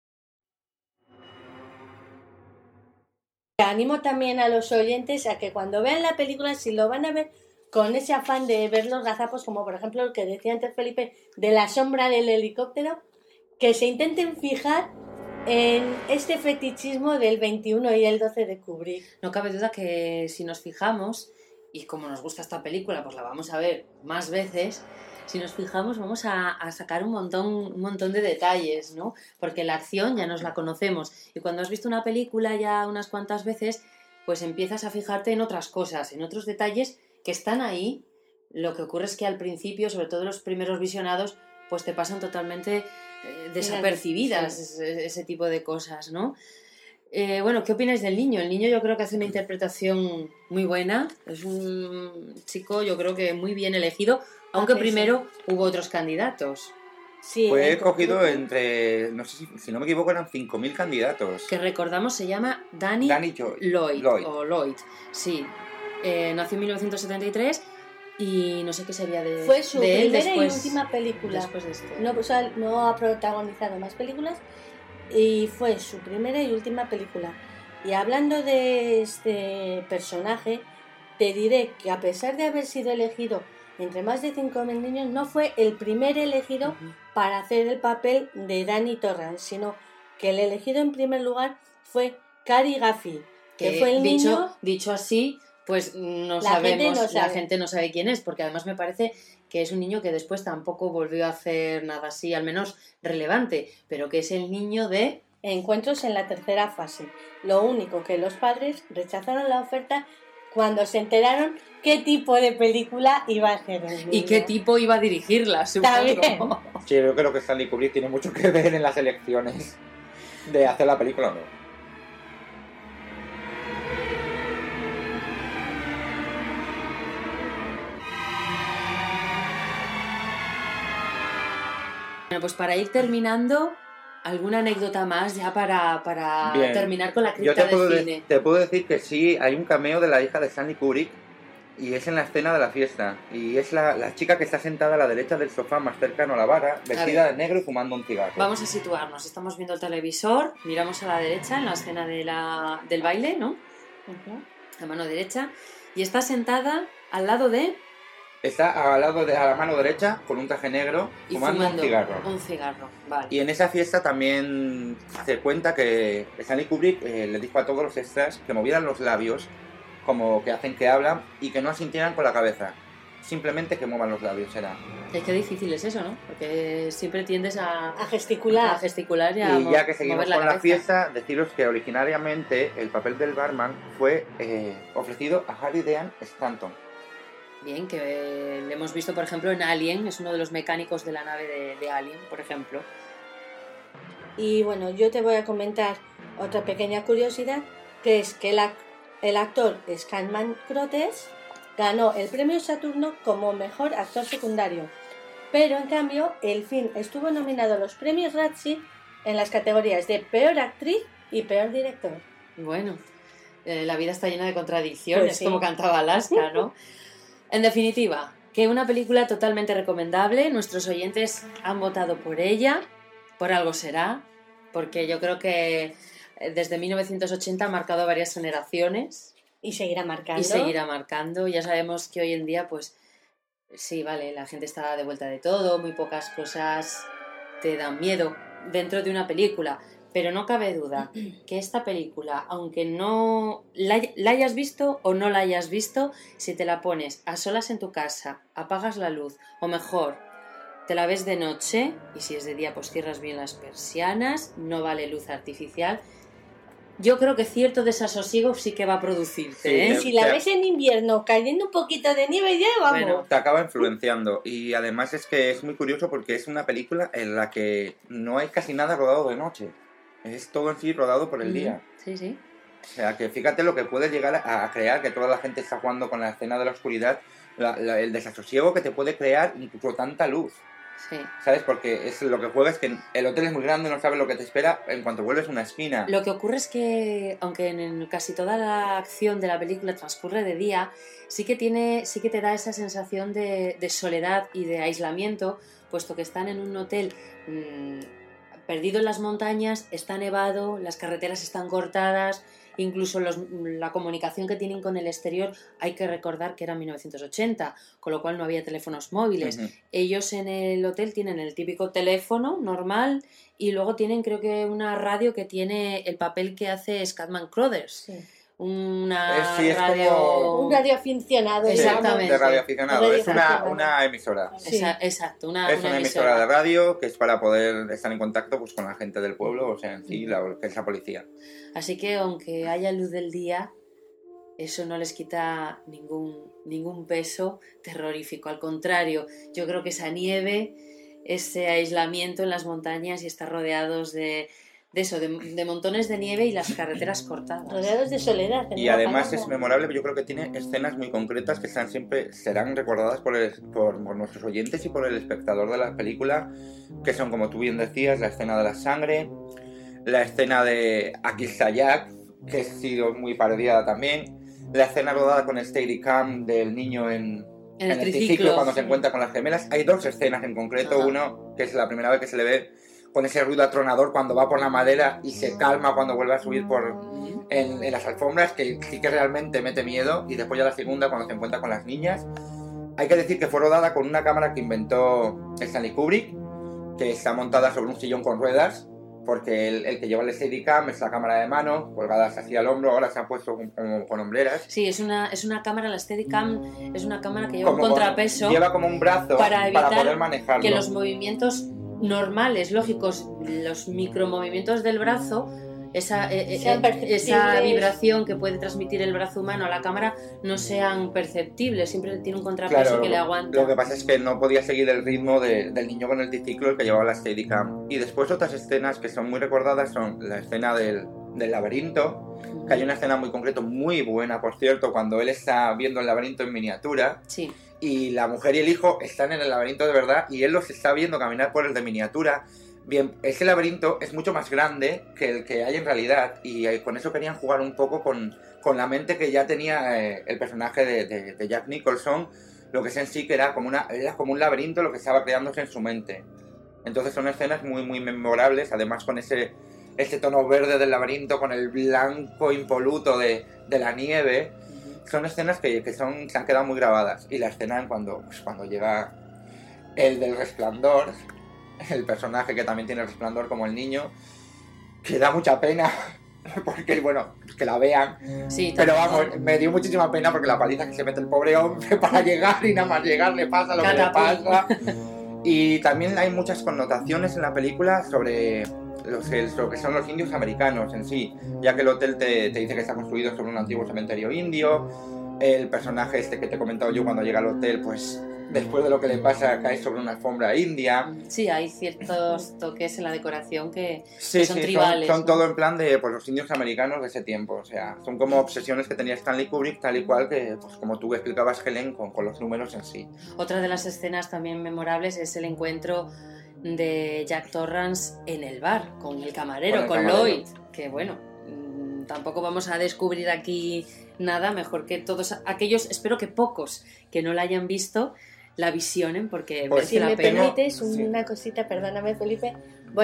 Animo también a los oyentes a que cuando vean la película, si lo van a ver con ese afán de ver los gazapos, como por ejemplo el que decía antes Felipe, de la sombra del helicóptero, que se intenten fijar en este fetichismo del 21 y el 12 de Kubrick. No cabe duda que si nos fijamos, y como nos gusta esta película, pues la vamos a ver más veces, si nos fijamos vamos a sacar un montón de detalles, ¿no? Porque la acción ya nos la conocemos, y cuando has visto una película ya unas cuantas veces, pues empiezas a fijarte en otras cosas, en otros detalles que están ahí. Lo que ocurre es que al principio, sobre todo los primeros visionados, pues te pasan totalmente desapercibidas ese tipo de cosas, ¿no? Bueno, ¿qué opináis del niño? El niño yo creo que hace una interpretación muy buena, es un chico yo creo que muy bien elegido, aunque primero hubo otros candidatos. Sí, Fue escogido entre, no sé si no me equivoco, eran 5.000 candidatos. Que recordamos se llama Danny Lloyd. Sí. Nació en 1973 y no sé qué sería de Fue su de él primera después, y última película. después de este. No, o sea, no ha protagonizado más películas y fue su primera y última película. Y hablando de este personaje, te diré que a pesar de haber sido elegido entre más de 5.000 niños, no fue el primer elegido para hacer el papel de Danny Torrance, sino que el elegido en primer lugar fue Cary Gaffey, que fue el niño... Dicho así, pues no La gente sabemos, no la sabe. gente no sabe quién es, porque además me parece que es un niño que después tampoco volvió a hacer nada así, al menos relevante, pero que es el niño de... Encuentros en la tercera fase. Lo único que los padres rechazaron la oferta cuando se enteraron qué tipo de película iba a hacer el niño. Y qué tipo iba a dirigirla, supongo. También. Sí, yo creo que Stanley Kubrick tiene mucho que ver en las elecciones de hacer la película o no. Bueno, pues para ir terminando, ¿alguna anécdota más ya para Bien. terminar con la Yo cripta del cine? te puedo decir que sí, hay un cameo de la hija de Stanley Kubrick, y es en la escena de la fiesta. Y es la chica que está sentada a la derecha del sofá más cercano a la barra, vestida de negro y fumando un cigarro. Vamos a situarnos. Estamos viendo el televisor, miramos a la derecha en la escena del baile, ¿no? La mano derecha. Y está sentada al lado de... Está al lado a la mano derecha con un traje negro y fumando un cigarro. Un cigarro, vale. Y en esa fiesta también se cuenta que Stanley Kubrick le dijo a todos los extras que movieran los labios, como que hacen que hablan, y que no asintieran con la cabeza. Simplemente que muevan los labios, será. Es que difícil es eso, ¿no? Porque siempre tiendes a gesticular. A gesticular y a Y ya que seguimos mover con la cabeza. fiesta, deciros que originariamente el papel del barman fue ofrecido a Harry Dean Stanton. Bien, que le hemos visto, por ejemplo, en Alien, es uno de los mecánicos de la nave de Alien, por ejemplo. Y bueno, yo te voy a comentar otra pequeña curiosidad, que es que el actor Scatman Crothers ganó el premio Saturno como mejor actor secundario, pero en cambio el film estuvo nominado a los premios Razzie en las categorías de peor actriz y peor director. Bueno, la vida está llena de contradicciones, Pues sí. como cantaba Alaska, ¿no? En definitiva, que una película totalmente recomendable, nuestros oyentes han votado por ella, por algo será, porque yo creo que desde 1980 ha marcado a varias generaciones. Y seguirá marcando. Y seguirá marcando. Ya sabemos que hoy en día, pues, sí, vale, la gente está de vuelta de todo, muy pocas cosas te dan miedo dentro de una película. Pero no cabe duda que esta película, aunque no la hayas visto o no la hayas visto, si te la pones a solas en tu casa, apagas la luz, o mejor, te la ves de noche, y si es de día pues cierras bien las persianas, no vale luz artificial, yo creo que cierto desasosiego sí que va a producirte, Sí, ¿eh? Y si la ves en invierno cayendo un poquito de nieve ya, vamos. Bueno. Te acaba influenciando. Y además es que es muy curioso porque es una película en la que no hay casi nada rodado de noche. Es todo en sí rodado por el día. Sí, sí. O sea, que fíjate lo que puede llegar a crear, que toda la gente está jugando con la escena de la oscuridad, el desasosiego que te puede crear incluso tanta luz. Sí. ¿Sabes? Porque es lo que juega es que el hotel es muy grande, no sabes lo que te espera en cuanto vuelves a una esquina. Lo que ocurre es que, aunque en casi toda la acción de la película transcurre de día, sí que te da esa sensación de soledad y de aislamiento, puesto que están en un hotel perdido en las montañas, está nevado, las carreteras están cortadas, incluso la comunicación que tienen con el exterior, hay que recordar que era 1980, con lo cual no había teléfonos móviles. Ujú. Ellos en el hotel tienen el típico teléfono normal y luego tienen, creo que, una radio que tiene el papel que hace Scatman Crothers. Sí. Una Sí, es radio... como- Un radioaficionado. Sí, Exactamente. de radioaficionado. Un Es radioaficionado. una emisora. Sí. Exacto, una Es una emisora de radio que es para poder estar en contacto pues, con la gente del pueblo, o sea, en sí, que es la policía. Así que aunque haya luz del día, eso no les quita ningún peso terrorífico. Al contrario, yo creo que esa nieve, ese aislamiento en las montañas y estar rodeados de montones de nieve y las carreteras cortadas. Rodeados de soledad. en Y una además palabra. es memorable, yo creo que tiene escenas muy concretas que serán recordadas por nuestros oyentes y por el espectador de la película, que son, como tú bien decías, la escena de la sangre, la escena de Aquí está Jack, que ha sido muy parodiada también, la escena rodada con Steadicam del niño en el triciclo cuando se encuentra con las gemelas. Hay dos escenas en concreto, Ajá. uno que es la primera vez que se le ve con ese ruido atronador cuando va por la madera y se calma cuando vuelve a subir en las alfombras, que sí que realmente mete miedo, y después ya la segunda cuando se encuentra con las niñas. Hay que decir que fue rodada con una cámara que inventó Stanley Kubrick, que está montada sobre un sillón con ruedas, porque el que lleva el Steadicam es la cámara de mano, colgadas así al hombro, ahora se ha puesto con hombreras. Sí, es una cámara, la Steadicam es una cámara que lleva un Como contrapeso lleva como un brazo para evitar poder manejarlo. que los movimientos normales, lógicos, los micromovimientos del brazo, Sean perceptibles. esa vibración que puede transmitir el brazo humano a la cámara no sean perceptibles, siempre tiene un contrapeso Claro, que le aguanta. lo que pasa es que no podía seguir el ritmo del niño con el triciclo, el que llevaba la Steadicam. Y después otras escenas que son muy recordadas son la escena del laberinto, que hay una escena muy concreta, muy buena, por cierto, cuando él está viendo el laberinto en miniatura. Sí. Y la mujer y el hijo están en el laberinto de verdad y él los está viendo caminar por el de miniatura. Bien, ese laberinto es mucho más grande que el que hay en realidad y con eso querían jugar un poco con la mente que ya tenía el personaje de Jack Nicholson, lo que es en sí que era como un laberinto lo que estaba creándose en su mente. Entonces son escenas muy muy memorables, además con ese tono verde del laberinto, con el blanco impoluto de la nieve. Son escenas que se han quedado muy grabadas. Y la escena cuando llega el del resplandor, el personaje que también tiene resplandor como el niño, que da mucha pena, porque bueno, que la vean. Sí, pero vamos, me dio muchísima pena porque la paliza que se mete el pobre hombre para llegar y nada más llegar le pasa lo que le pasa. Y también hay muchas connotaciones en la película sobre lo que son los indios americanos en sí, ya que el hotel te dice que está construido sobre un antiguo cementerio indio. El personaje este que te he comentado yo, cuando llega al hotel, pues después de lo que le pasa cae sobre una alfombra india. Sí, hay ciertos toques en la decoración que Sí, son sí, tribales. son ¿no? todo en plan de pues, los indios americanos de ese tiempo. O sea, son como obsesiones que tenía Stanley Kubrick, tal y cual que, pues como tú explicabas, Helen, con los números en sí. Otra de las escenas también memorables es el encuentro de Jack Torrance en el bar con el camarero, con Lloyd, que bueno, tampoco vamos a descubrir aquí nada, mejor que todos aquellos, espero que pocos que no la hayan visto la visionen, porque pues si me pena. permites una cosita, perdóname Felipe, voy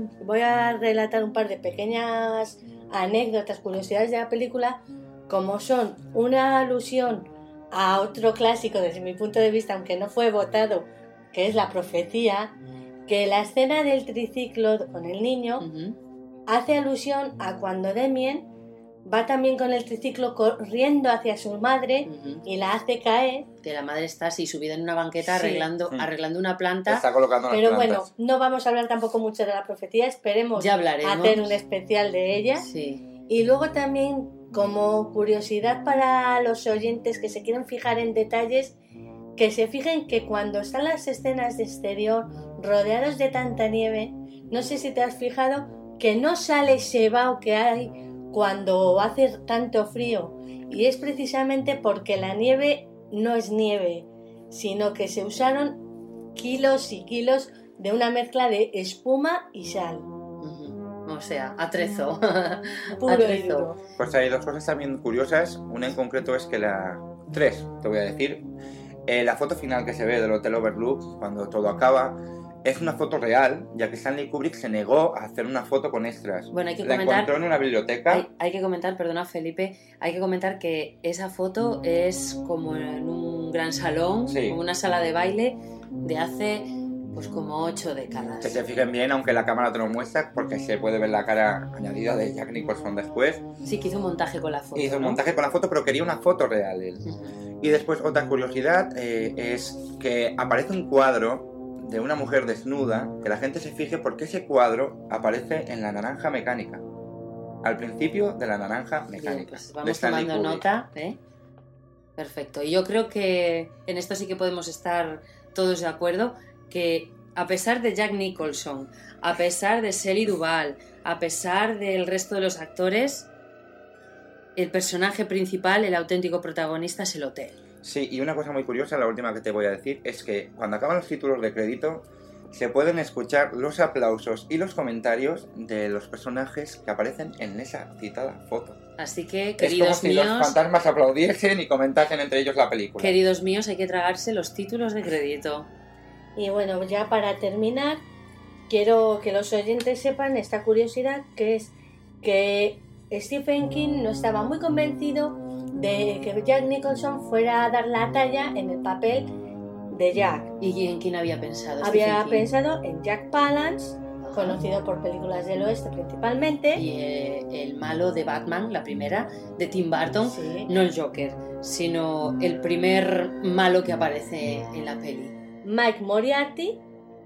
a relatar un par de pequeñas anécdotas, curiosidades de la película, como son una alusión a otro clásico desde mi punto de vista, aunque no fue votado, que es La Profecía, que la escena del triciclo con el niño hace alusión a cuando Damien va también con el triciclo corriendo hacia su madre y la hace caer. Que la madre está así subida en una banqueta Sí. arreglando una planta. Está colocando las Pero plantas. bueno, no vamos a hablar tampoco mucho de La Profecía, esperemos Ya hablaremos. hacer un especial de ella. Sí. Y luego también, como curiosidad para los oyentes que se quieren fijar en detalles, que se fijen que cuando están las escenas de exterior rodeados de tanta nieve, no sé si te has fijado que no sale ese vaho que hay cuando hace tanto frío, y es precisamente porque la nieve no es nieve, sino que se usaron kilos y kilos de una mezcla de espuma y sal. O sea, atrezo. Puro y duro. Pues hay dos cosas también curiosas. Una en concreto es que tres, te voy a decir. La foto final que se ve del Hotel Overlook, cuando todo acaba, es una foto real, ya que Stanley Kubrick se negó a hacer una foto con extras. Bueno, hay que la comentar, encontró en una biblioteca. Hay que comentar, perdona Felipe, hay que comentar que esa foto es como en un gran salón, Sí. como una sala de baile de hace pues como 8 décadas. Que se fijen bien, aunque la cámara te lo muestra, porque se puede ver la cara añadida de Jack Nicholson después. Sí, que hizo un montaje con la foto. Hizo un ¿no? montaje con la foto, pero quería una foto real él. Y después otra curiosidad es que aparece un cuadro de una mujer desnuda, que la gente se fije porque ese cuadro aparece en La Naranja Mecánica. Al principio de La Naranja Mecánica. Bien, pues de vamos Stanley tomando Kubrick. nota, ¿eh? Perfecto. Y yo creo que en esto sí que podemos estar todos de acuerdo, que a pesar de Jack Nicholson, a pesar de Shelley Duvall, a pesar del resto de los actores, el personaje principal, el auténtico protagonista, es el hotel. Sí, y una cosa muy curiosa, la última que te voy a decir, es que cuando acaban los títulos de crédito se pueden escuchar los aplausos y los comentarios de los personajes que aparecen en esa citada foto. Así que, Es como queridos si los míos, fantasmas aplaudiesen y comentasen entre ellos la película. queridos míos, hay que tragarse los títulos de crédito. Y bueno, ya para terminar, quiero que los oyentes sepan esta curiosidad, que es que Stephen King no estaba muy convencido de que Jack Nicholson fuera a dar la talla en el papel de Jack. ¿Y en quién había pensado? Había Stephen King? pensado en Jack Palance, conocido por películas del oeste principalmente. Y el malo de Batman, la primera, de Tim Burton, Sí. no el Joker, sino el primer malo que aparece en la peli. Mike Moriarty,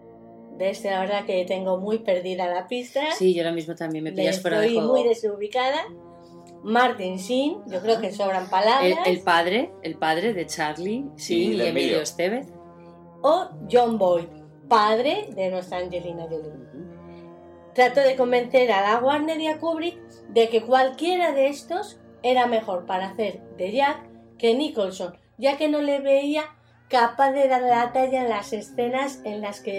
de este la verdad que tengo muy perdida la pista. Sí, yo ahora mismo también me pillas fuera de Estoy juego. muy desubicada. Martin Sheen, yo creo que sobran palabras. El padre de Charlie Sheen y de Emilio Emilio. Estevez. O John Boyd, padre de nuestra Angelina Jolie. Trato de convencer a la Warner y a Kubrick de que cualquiera de estos era mejor para hacer de Jack que Nicholson, ya que no le veía capaz de dar la talla en las escenas en las que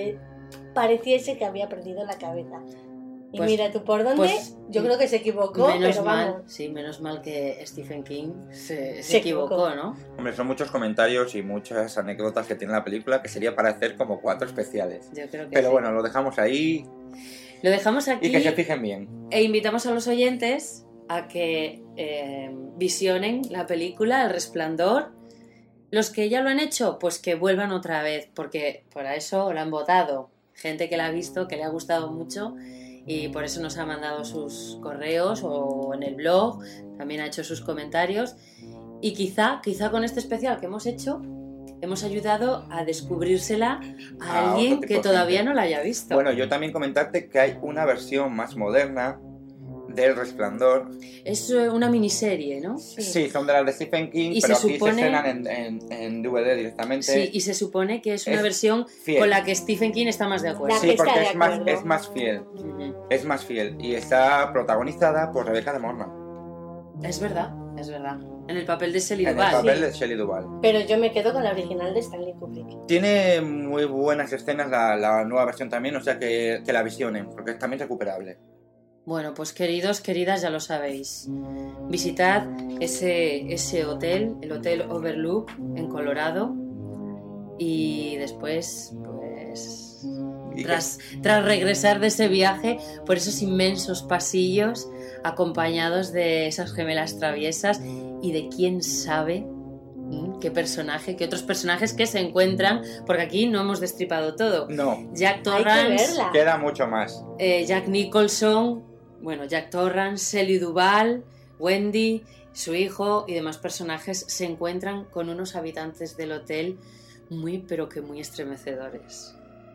pareciese que había perdido la cabeza. Y Pues- mira tú por dónde, pues, yo creo que se equivocó, menos pero mal, vamos. sí, menos mal que Stephen King se Se equivocó, equivocó. ¿no? Hombre, son muchos comentarios y muchas anécdotas que tiene la película que sería para hacer como 4 especiales. Yo creo que Pero sí. bueno, lo dejamos ahí Lo dejamos aquí y que se fijen bien. e invitamos a los oyentes a que visionen la película El Resplandor. Los que ya lo han hecho, pues que vuelvan otra vez, porque para eso la han votado. Gente que la ha visto, que le ha gustado mucho y por eso nos ha mandado sus correos o en el blog, también ha hecho sus comentarios. Y quizá con este especial que hemos hecho, hemos ayudado a descubrírsela a A alguien otro tipo que de todavía gente. no la haya visto. Bueno, yo también comentarte que hay una versión más moderna del Resplandor. Es una miniserie, ¿no? Sí, son de las de Stephen King, Y pero se aquí supone- se estrenan en DVD directamente. Sí, y se supone que es una Es versión fiel. con la que Stephen King está más de acuerdo. Sí, porque es más fiel. Es más fiel. Y está protagonizada por Rebecca de Morgan. Es verdad, es verdad. En el papel de Shelley En el Duvall. papel de Shelley Duvall. Pero yo me quedo con la original de Stanley Kubrick. Tiene muy buenas escenas la nueva versión también, o sea que la visionen, porque es también recuperable. Bueno, pues queridos, queridas, ya lo sabéis. Visitad ese hotel, el Hotel Overlook en Colorado. Y después, pues, Y tras regresar de ese viaje por esos inmensos pasillos acompañados de esas gemelas traviesas y de quién sabe qué personaje, qué otros personajes que se encuentran, porque aquí no hemos destripado todo. No, Jack Torrance, queda mucho más. Jack Nicholson, bueno, Jack Torrance, Shelley Duvall, Wendy, su hijo y demás personajes se encuentran con unos habitantes del hotel muy, pero que muy estremecedores.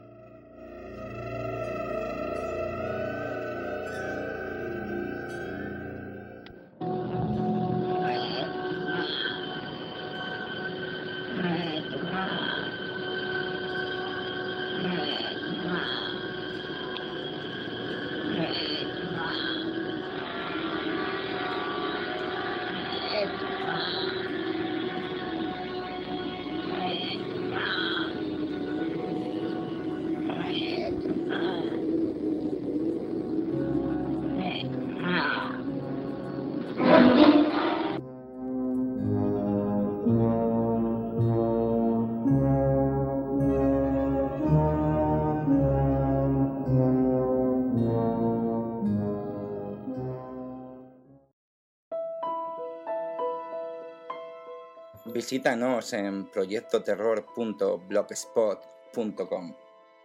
Visítanos en proyectoterror.blogspot.com.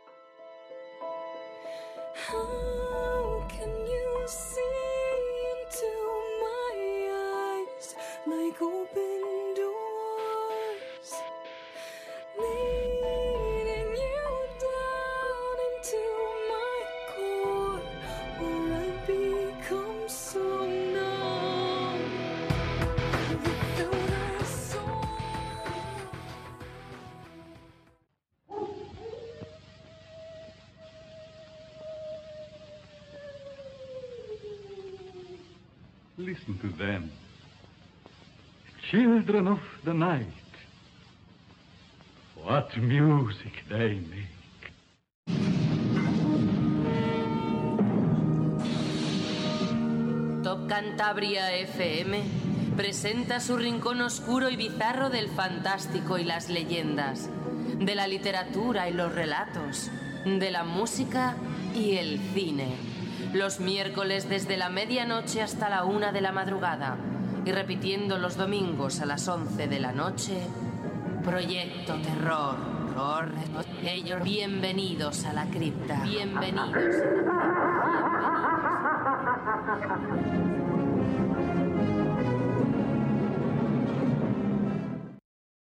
How can you see into my eyes like open doors, leading you down into my core, where I become so numb without a soul? Listen to them. Children of the night. What music they make. Top Cantabria FM presenta su rincón oscuro y bizarro del fantástico y las leyendas, de la literatura y los relatos, de la música y el cine. Los miércoles desde la medianoche hasta la 1 de la madrugada y repitiendo los domingos a las 11 de la noche, Proyecto Terror. Bienvenidos a la cripta. Bienvenidos a la cripta.